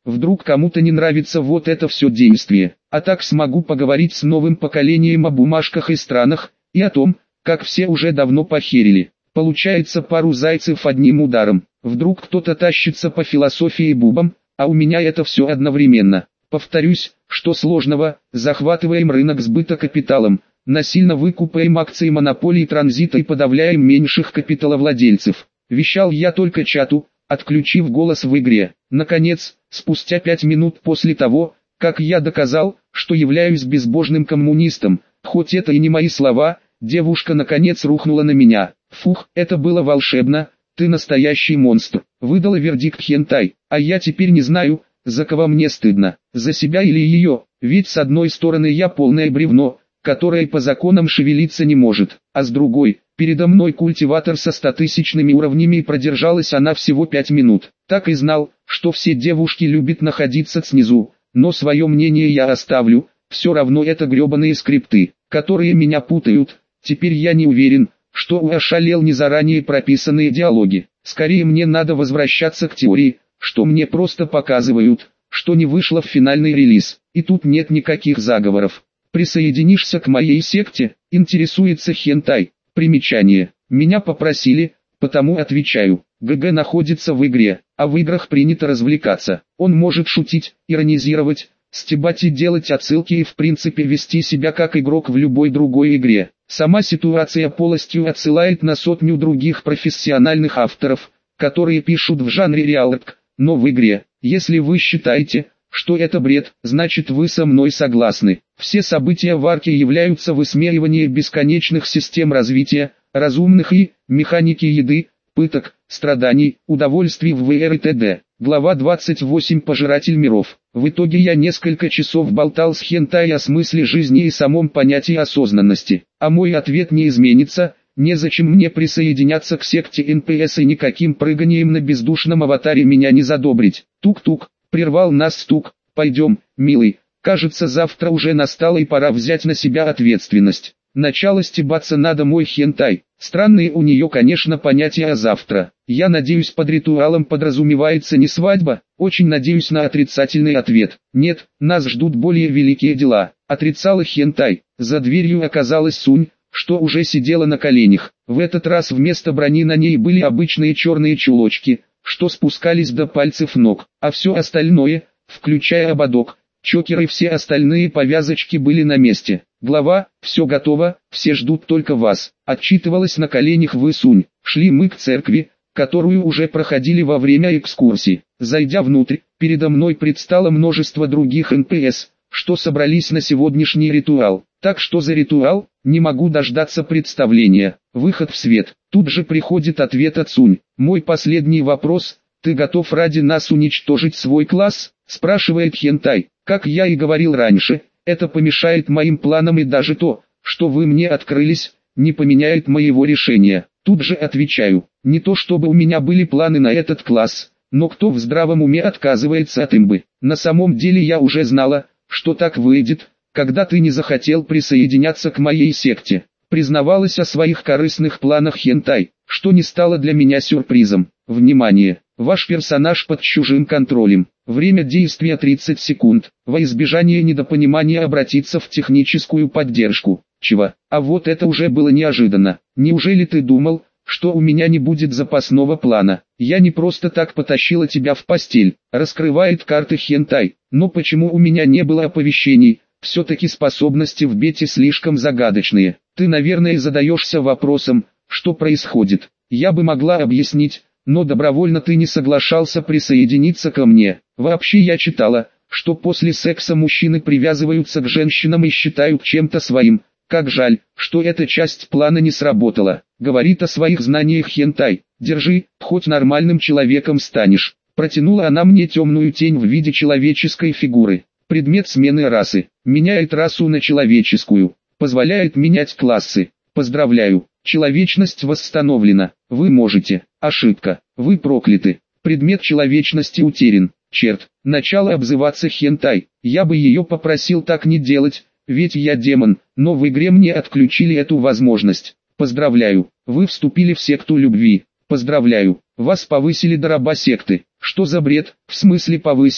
Вдруг кому-то не нравится вот это все действие. А так смогу поговорить с новым поколением о бумажках и странах, и о том, как все уже давно похерили. Получается пару зайцев одним ударом. Вдруг кто-то тащится по философии бубам, а у меня это все одновременно. Повторюсь, что сложного, захватываем рынок сбыта капиталом, насильно выкупаем акции монополий транзита и подавляем меньших капиталовладельцев. Вещал я только чату, отключив голос в игре. Наконец, спустя 5 минут после того, как я доказал, что являюсь безбожным коммунистом, хоть это и не мои слова, девушка наконец рухнула на меня. Фух, это было волшебно, ты настоящий монстр. Выдала вердикт хентай, а я теперь не знаю, за кого мне стыдно, за себя или ее, ведь с одной стороны я полное бревно, которое по законам шевелиться не может, а с другой, передо мной культиватор со 100-тысячными уровнями и продержалась она всего 5 минут. Так и знал, что все девушки любят находиться снизу, но свое мнение я оставлю, все равно это гребаные скрипты, которые меня путают. Теперь я не уверен, что ошалел не заранее прописанные диалоги. Скорее мне надо возвращаться к теории, что мне просто показывают, что не вышло в финальный релиз, и тут нет никаких заговоров. Присоединишься к моей секте? Интересуется хентай. Примечание. Меня попросили, потому отвечаю. ГГ находится в игре, а в играх принято развлекаться. Он может шутить, иронизировать, стебать и делать отсылки и в принципе вести себя как игрок в любой другой игре. Сама ситуация полностью отсылает на сотню других профессиональных авторов, которые пишут в жанре реалок, но в игре. Если вы считаете, что это бред, значит вы со мной согласны. Все события в арке являются высмеиванием бесконечных систем развития, разумных и, механики еды, пыток, страданий, удовольствий в VR и т.д. Глава 28. Пожиратель миров. В итоге я несколько часов болтал с хентай о смысле жизни и самом понятии осознанности. А мой ответ не изменится, незачем мне присоединяться к секте НПС и никаким прыганием на бездушном аватаре меня не задобрить. Тук-тук, прервал нас стук, пойдем, милый, кажется завтра уже настало и пора взять на себя ответственность. Начало стебаться надо мой хентай. Странные у нее, конечно, понятия о завтра. Я надеюсь, под ритуалом подразумевается не свадьба, очень надеюсь на отрицательный ответ. Нет, нас ждут более великие дела. Отрицала хентай. За дверью оказалась Сунь, что уже сидела на коленях. В этот раз вместо брони на ней были обычные черные чулочки, что спускались до пальцев ног, а все остальное, включая ободок, чокер и все остальные повязочки были на месте. Глава, все готово, все ждут только вас. Отчитывалась на коленях Высунь. Шли мы к церкви, которую уже проходили во время экскурсии. Зайдя внутрь, передо мной предстало множество других НПС, что собрались на сегодняшний ритуал. Так что за ритуал, не могу дождаться представления. Выход в свет. Тут же приходит ответ от Сунь. Мой последний вопрос, ты готов ради нас уничтожить свой класс? Спрашивает хентай. Как я и говорил раньше, это помешает моим планам, и даже то, что вы мне открылись, не поменяет моего решения. Тут же отвечаю, не то чтобы у меня были планы на этот класс, но кто в здравом уме отказывается от имбы? На самом деле я уже знала, что так выйдет, когда ты не захотел присоединяться к моей секте. Признавалась о своих корыстных планах хентай, что не стало для меня сюрпризом. Внимание! Ваш персонаж под чужим контролем. Время действия 30 секунд. Во избежание недопонимания обратиться в техническую поддержку. Чего? А вот это уже было неожиданно. Неужели ты думал, что у меня не будет запасного плана? Я не просто так потащила тебя в постель. Раскрывает карты хентай. Но почему у меня не было оповещений? Все-таки способности в бете слишком загадочные. Ты, наверное, задаешься вопросом, что происходит. Я бы могла объяснить, но добровольно ты не соглашался присоединиться ко мне. Вообще я читала, что после секса мужчины привязываются к женщинам и считают чем-то своим. Как жаль, что эта часть плана не сработала. Говорит о своих знаниях хентай. Держи, хоть нормальным человеком станешь. Протянула она мне темную тень в виде человеческой фигуры. Предмет смены расы. Меняет расу на человеческую. Позволяет менять классы. Поздравляю. Человечность восстановлена. Вы можете. Ошибка. Вы прокляты. Предмет человечности утерян. Черт. Начало обзываться хентай. Я бы ее попросил так не делать, ведь я демон, но в игре мне отключили эту возможность. Поздравляю. Вы вступили в секту любви. Поздравляю. Вас повысили до раба секты. Что за бред? В смысле повысили?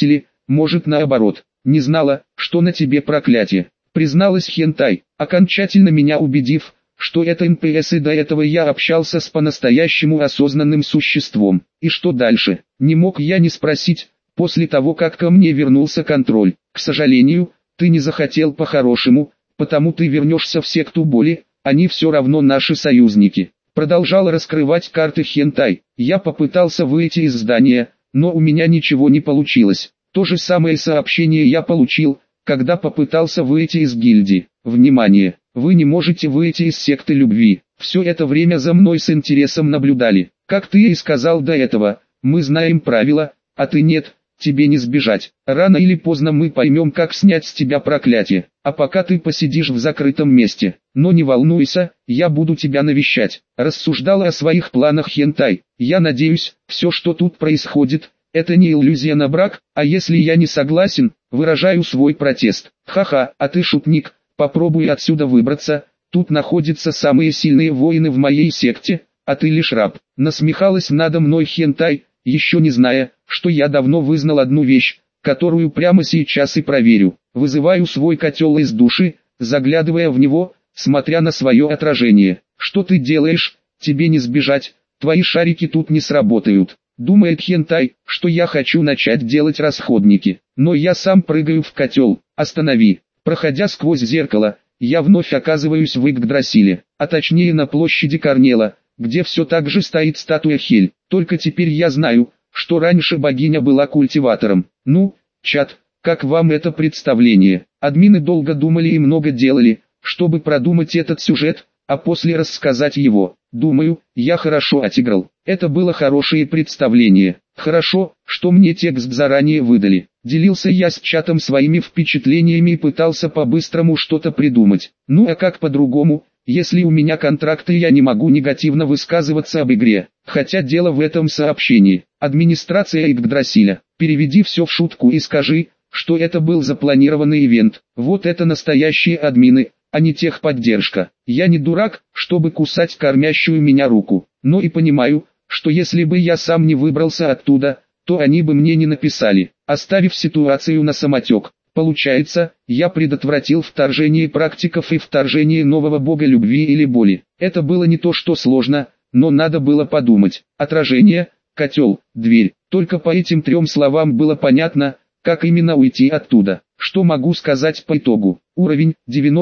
может наоборот, не знала, что на тебе проклятие. Призналась хентай, окончательно меня убедив, что это НПС, и до этого я общался с по-настоящему осознанным существом. И что дальше? Не мог я не спросить, после того как ко мне вернулся контроль. К сожалению, ты не захотел по-хорошему, потому ты вернешься в секту боли, они все равно наши союзники. Продолжал раскрывать карты хентай. Я попытался выйти из здания, но у меня ничего не получилось. То же самое сообщение я получил, когда попытался выйти из гильдии. Внимание! Вы не можете выйти из секты любви. Все это время за мной с интересом наблюдали. Как ты и сказал до этого, мы знаем правила, а ты нет, тебе не сбежать. Рано или поздно мы поймем, как снять с тебя проклятие. А пока ты посидишь в закрытом месте. Но не волнуйся, я буду тебя навещать. Рассуждала о своих планах хентай. Я надеюсь, все, что тут происходит, это не иллюзия на брак, а если я не согласен, выражаю свой протест. Ха-ха, а ты шутник. Попробуй отсюда выбраться, тут находятся самые сильные воины в моей секте, а ты лишь раб. Насмехалась надо мной хентай, еще не зная, что я давно вызнал одну вещь, которую прямо сейчас и проверю. Вызываю свой котел из души, заглядывая в него, смотря на свое отражение. Что ты делаешь? Тебе не сбежать, твои шарики тут не сработают. Думает хентай, что я хочу начать делать расходники, но я сам прыгаю в котел. Останови. Проходя сквозь зеркало, я вновь оказываюсь в Игдрасиле, а точнее на площади Корнела, где все так же стоит статуя Хель. Только теперь я знаю, что раньше богиня была культиватором. Ну, чат, как вам это представление? Админы долго думали и много делали, чтобы продумать этот сюжет, а после рассказать его. Думаю, я хорошо отыграл. Это было хорошее представление. Хорошо, что мне текст заранее выдали. Делился я с чатом своими впечатлениями и пытался по-быстрому что-то придумать. Ну а как по-другому, если у меня контракты, я не могу негативно высказываться об игре. Хотя дело в этом сообщении. Администрация Игдрасиля, переведи все в шутку и скажи, что это был запланированный ивент. Вот это настоящие админы, а не техподдержка. Я не дурак, чтобы кусать кормящую меня руку. Но и понимаю, что если бы я сам не выбрался оттуда, то они бы мне не написали, оставив ситуацию на самотек. Получается, я предотвратил вторжение практиков и вторжение нового бога любви или боли. Это было не то что сложно, но надо было подумать. Отражение, котел, дверь. Только по этим трем словам было понятно, как именно уйти оттуда. Что могу сказать по итогу? Уровень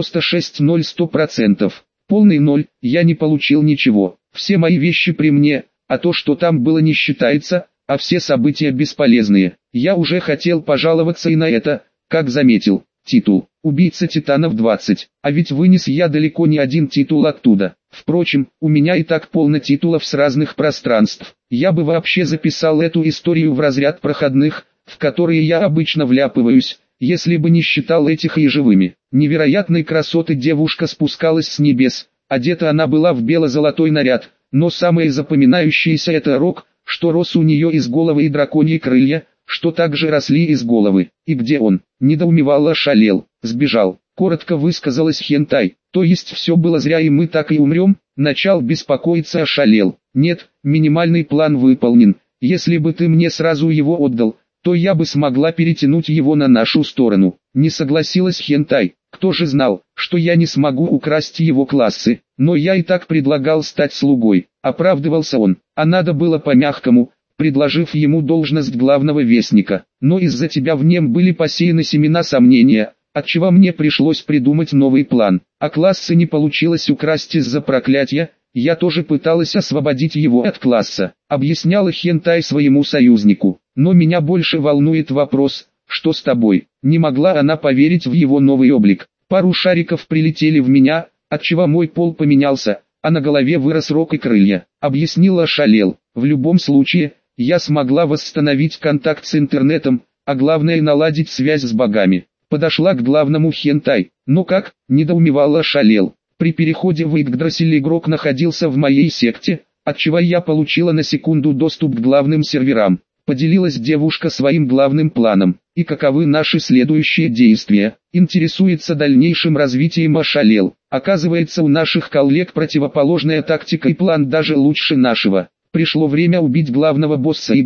96-0 100%. Полный 0, я не получил ничего. Все мои вещи при мне, а то, что там было, не считается, а все события бесполезные. Я уже хотел пожаловаться и на это, как заметил. Титул «Убийца Титанов 20», а ведь вынес я далеко не один титул оттуда. Впрочем, у меня и так полно титулов с разных пространств. Я бы вообще записал эту историю в разряд проходных, в которые я обычно вляпываюсь, если бы не считал этих и живыми. Невероятной красоты девушка спускалась с небес, одета она была в бело-золотой наряд, но самое запоминающееся это рог, что рос у нее из головы, и драконьи крылья, что также росли из головы. И где он? Недоумевал, ошалел, сбежал. Коротко высказалась хентай. То есть все было зря и мы так и умрем? Начал беспокоиться, ошалел. Нет, минимальный план выполнен. Если бы ты мне сразу его отдал, то я бы смогла перетянуть его на нашу сторону. Не согласилась хентай. Кто же знал, что я не смогу украсть его классы? Но я и так предлагал стать слугой. Оправдывался он. А надо было по-мягкому, предложив ему должность главного вестника. Но из-за тебя в нем были посеяны семена сомнения, отчего мне пришлось придумать новый план. А классы не получилось украсть из-за проклятия, я тоже пыталась освободить его от класса, объясняла хентай своему союзнику. Но меня больше волнует вопрос, что с тобой? Не могла она поверить в его новый облик. Пару шариков прилетели в меня, отчего мой пол поменялся, а на голове вырос рог и крылья. Объяснила, ошалел. В любом случае, я смогла восстановить контакт с интернетом, а главное наладить связь с богами. Подошла к главному хентай. Но как? Недоумевала, ошалел. При переходе в Игдрасиль игрок находился в моей секте, отчего я получила на секунду доступ к главным серверам. Поделилась девушка своим главным планом. И каковы наши следующие действия? Интересуется дальнейшим развитием, ошалел. Оказывается, у наших коллег противоположная тактика и план даже лучше нашего. Пришло время убить главного босса игры,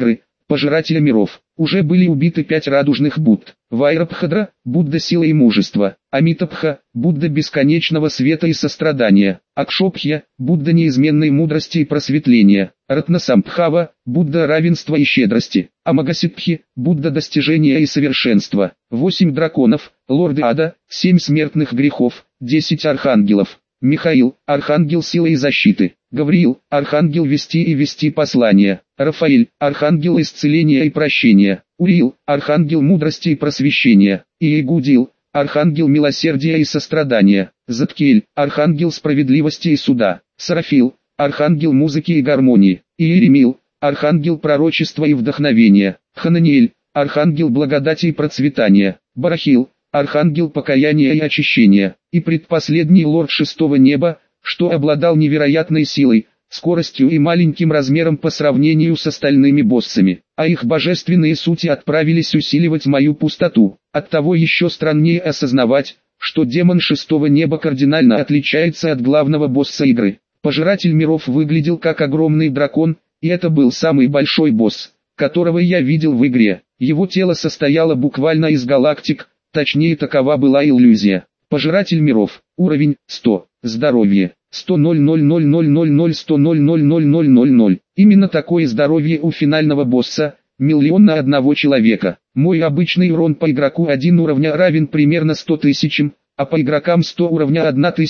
пожирателя миров. Уже были убиты 5 радужных Будд. Вайрабхадра – Будда силы и мужества. Амитабха – Будда бесконечного света и сострадания. Акшобхья – Будда неизменной мудрости и просветления. Ратнасамбхава – Будда равенства и щедрости. Амагасидбхи – Будда достижения и совершенства. 8 драконов, лорды ада, 7 смертных грехов, 10 архангелов. Михаил – архангел силы и защиты. Гавриил – архангел вести и вести послания. Рафаэль – архангел исцеления и прощения. Уриил – архангел мудрости и просвещения. Иегудил – архангел милосердия и сострадания. Задкиэль – архангел справедливости и суда. Сарафил – архангел музыки и гармонии. Иеремил – архангел пророчества и вдохновения. Хананиэль – архангел благодати и процветания. Барахил – архангел покаяния и очищения. И предпоследний лорд шестого неба, что обладал невероятной силой, скоростью и маленьким размером по сравнению с остальными боссами, а их божественные сути отправились усиливать мою пустоту. Оттого еще страннее осознавать, что демон шестого неба кардинально отличается от главного босса игры. Пожиратель миров выглядел как огромный дракон, и это был самый большой босс, которого я видел в игре. Его тело состояло буквально из галактик, точнее такова была иллюзия. Пожиратель миров, уровень 100, здоровье 100 0 0 0 0 0 0 100 0 0 0 0 0 0. Именно такое здоровье у финального босса, 1 на одного человека. Мой обычный урон по игроку 1 уровня равен примерно 100 тысячам, а по игрокам 100 уровня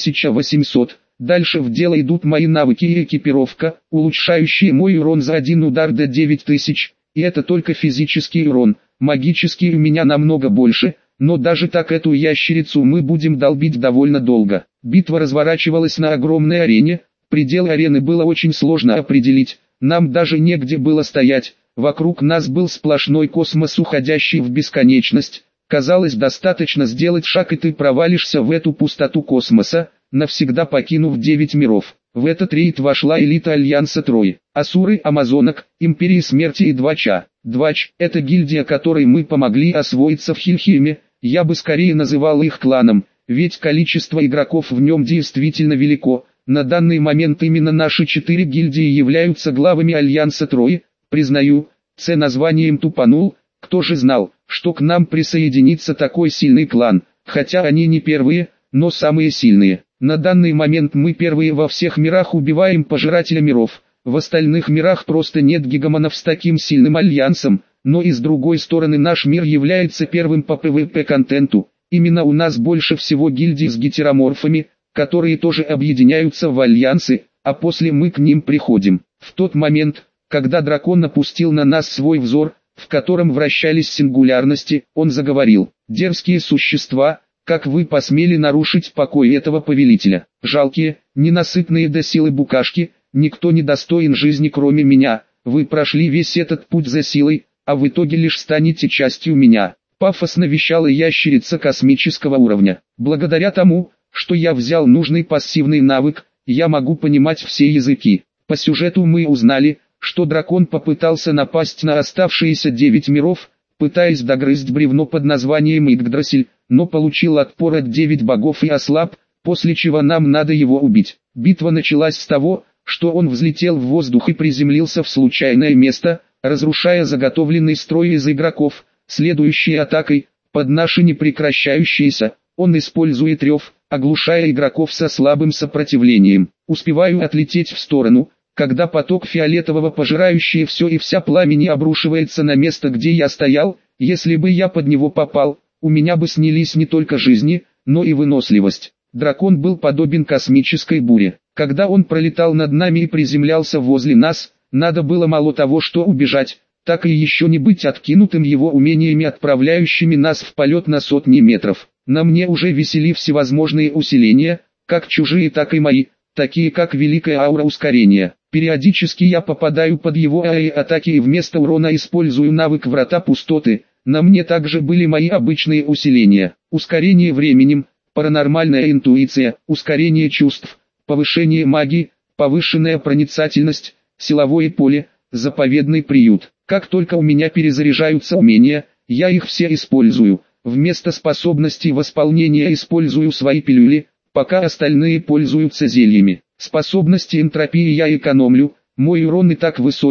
1800. Дальше в дело идут мои навыки и экипировка, улучшающие мой урон за один удар до 9000, и это только физический урон, магический у меня намного больше. Но даже так эту ящерицу мы будем долбить довольно долго. Битва разворачивалась на огромной арене, пределы арены было очень сложно определить, нам даже негде было стоять, вокруг нас был сплошной космос, уходящий в бесконечность. Казалось, достаточно сделать шаг и ты провалишься в эту пустоту космоса, навсегда покинув 9 миров. В этот рейд вошла элита Альянса Трой, Асуры, Амазонок, Империи Смерти и Двача. Двач – это гильдия, которой мы помогли освоиться в Хильхиме. Я бы скорее называл их кланом, ведь количество игроков в нем действительно велико. На данный момент именно наши 4 гильдии являются главами Альянса Трой. Признаю, названием тупанул, кто же знал, что к нам присоединится такой сильный клан, хотя они не первые, но самые сильные. На данный момент мы первые во всех мирах убиваем пожирателя миров, в остальных мирах просто нет гегемонов с таким сильным альянсом. Но и с другой стороны наш мир является первым по PvP-контенту, именно у нас больше всего гильдий с гетероморфами, которые тоже объединяются в альянсы, а после мы к ним приходим. В тот момент, когда дракон напустил на нас свой взор, в котором вращались сингулярности, он заговорил: «Дерзкие существа, как вы посмели нарушить покой этого повелителя? Жалкие, ненасытные до силы букашки, никто не достоин жизни кроме меня, вы прошли весь этот путь за силой, а в итоге лишь станете частью меня». Пафосно вещала ящерица космического уровня. Благодаря тому, что я взял нужный пассивный навык, я могу понимать все языки. По сюжету мы узнали, что дракон попытался напасть на оставшиеся 9 миров, пытаясь догрызть бревно под названием Игдрасиль, но получил отпор от 9 богов и ослаб, после чего нам надо его убить. Битва началась с того, что он взлетел в воздух и приземлился в случайное место, разрушая заготовленный строй из игроков. Следующей атакой, под наши непрекращающиеся, он использует рев, оглушая игроков со слабым сопротивлением. Успеваю отлететь в сторону, когда поток фиолетового, пожирающий все и вся пламени, обрушивается на место, где я стоял. Если бы я под него попал, у меня бы снялись не только жизни, но и выносливость. Дракон был подобен космической буре. Когда он пролетал над нами и приземлялся возле нас, надо было мало того, что убежать, так и еще не быть откинутым его умениями, отправляющими нас в полет на сотни метров. На мне уже висели всевозможные усиления, как чужие, так и мои, такие как великая аура ускорения. Периодически я попадаю под его атаки и вместо урона использую навык врата пустоты. На мне также были мои обычные усиления: ускорение временем, паранормальная интуиция, ускорение чувств, повышение магии, повышенная проницательность, силовое поле, заповедный приют. Как только у меня перезаряжаются умения, я их все использую. Вместо способностей восполнения использую свои пилюли, пока остальные пользуются зельями. Способности энтропии я экономлю, мой урон и так высокий,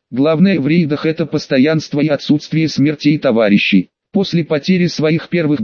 Главное в рейдах это постоянство и отсутствие смертей товарищей. После потери своих первых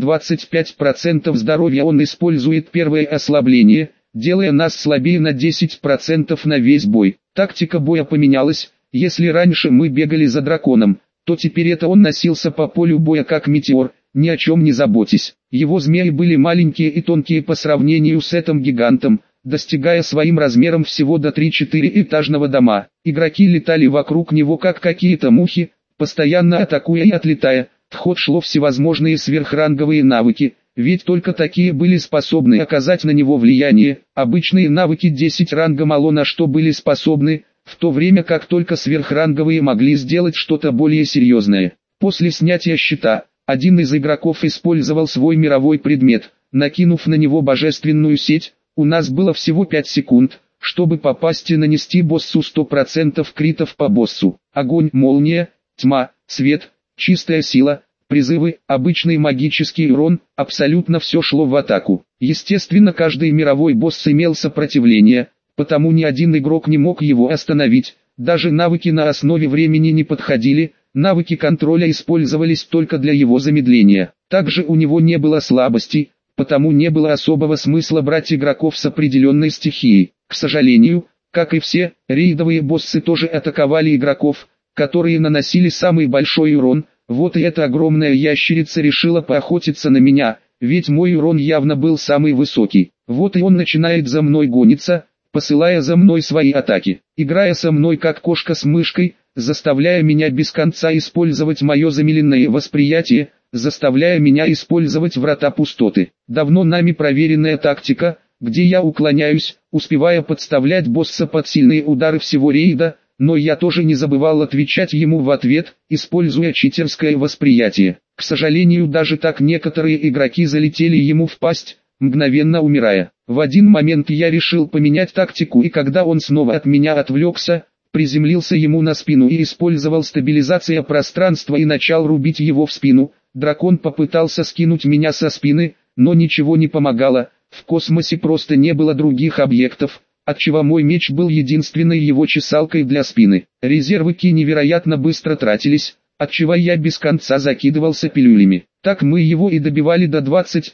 25% здоровья он использует первое ослабление, делая нас слабее на 10% на весь бой. Тактика боя поменялась, если раньше мы бегали за драконом, то теперь это он носился по полю боя как метеор, ни о чем не заботясь. Его змеи были маленькие и тонкие по сравнению с этим гигантом, достигая своим размером всего до 3-4 этажного дома. Игроки летали вокруг него как какие-то мухи, постоянно атакуя и отлетая. В ход шло всевозможные сверхранговые навыки, ведь только такие были способны оказать на него влияние. Обычные навыки 10 ранга мало на что были способны, в то время как только сверхранговые могли сделать что-то более серьезное. После снятия щита, один из игроков использовал свой мировой предмет, накинув на него божественную сеть. У нас было всего 5 секунд, чтобы попасть и нанести боссу 100% критов по боссу. Огонь, молния, тьма, свет, чистая сила, призывы, обычный магический урон, абсолютно все шло в атаку. Естественно, каждый мировой босс имел сопротивление, потому ни один игрок не мог его остановить. Даже навыки на основе времени не подходили, навыки контроля использовались только для его замедления. Также у него не было слабостей, потому не было особого смысла брать игроков с определенной стихией. К сожалению, как и все, рейдовые боссы тоже атаковали игроков, которые наносили самый большой урон. Вот и эта огромная ящерица решила поохотиться на меня, ведь мой урон явно был самый высокий. Вот и он начинает за мной гониться, посылая за мной свои атаки, играя со мной как кошка с мышкой, заставляя меня без конца использовать мое замедленное восприятие, заставляя меня использовать врата пустоты. Давно нами проверенная тактика, где я уклоняюсь, успевая подставлять босса под сильные удары всего рейда, но я тоже не забывал отвечать ему в ответ, используя читерское восприятие. К сожалению, даже так некоторые игроки залетели ему в пасть, мгновенно умирая. В один момент я решил поменять тактику, и когда он снова от меня отвлекся, приземлился ему на спину и использовал стабилизацию пространства и начал рубить его в спину. Дракон попытался скинуть меня со спины, но ничего не помогало, в космосе просто не было других объектов, отчего мой меч был единственной его чесалкой для спины. Резервы Ки невероятно быстро тратились, отчего я без конца закидывался пилюлями. Так мы его и добивали до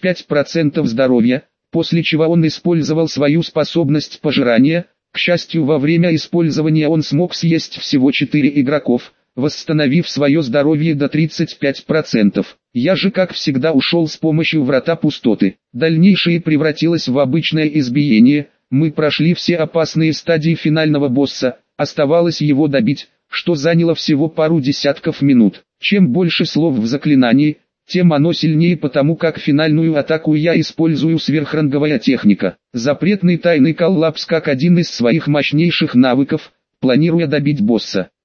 25% здоровья, после чего он использовал свою способность пожирания. К счастью, во время использования он смог съесть всего 4 игроков, восстановив свое здоровье до 35%. Я же как всегда ушел с помощью врата пустоты. Дальнейшее превратилось в обычное избиение. Мы прошли все опасные стадии финального босса, оставалось его добить, что заняло всего пару десятков минут. Чем больше слов в заклинании, тем оно сильнее, потому как финальную атаку я использую сверхранговая техника. Запретный тайный коллапс как один из своих мощнейших навыков, планируя добить босса.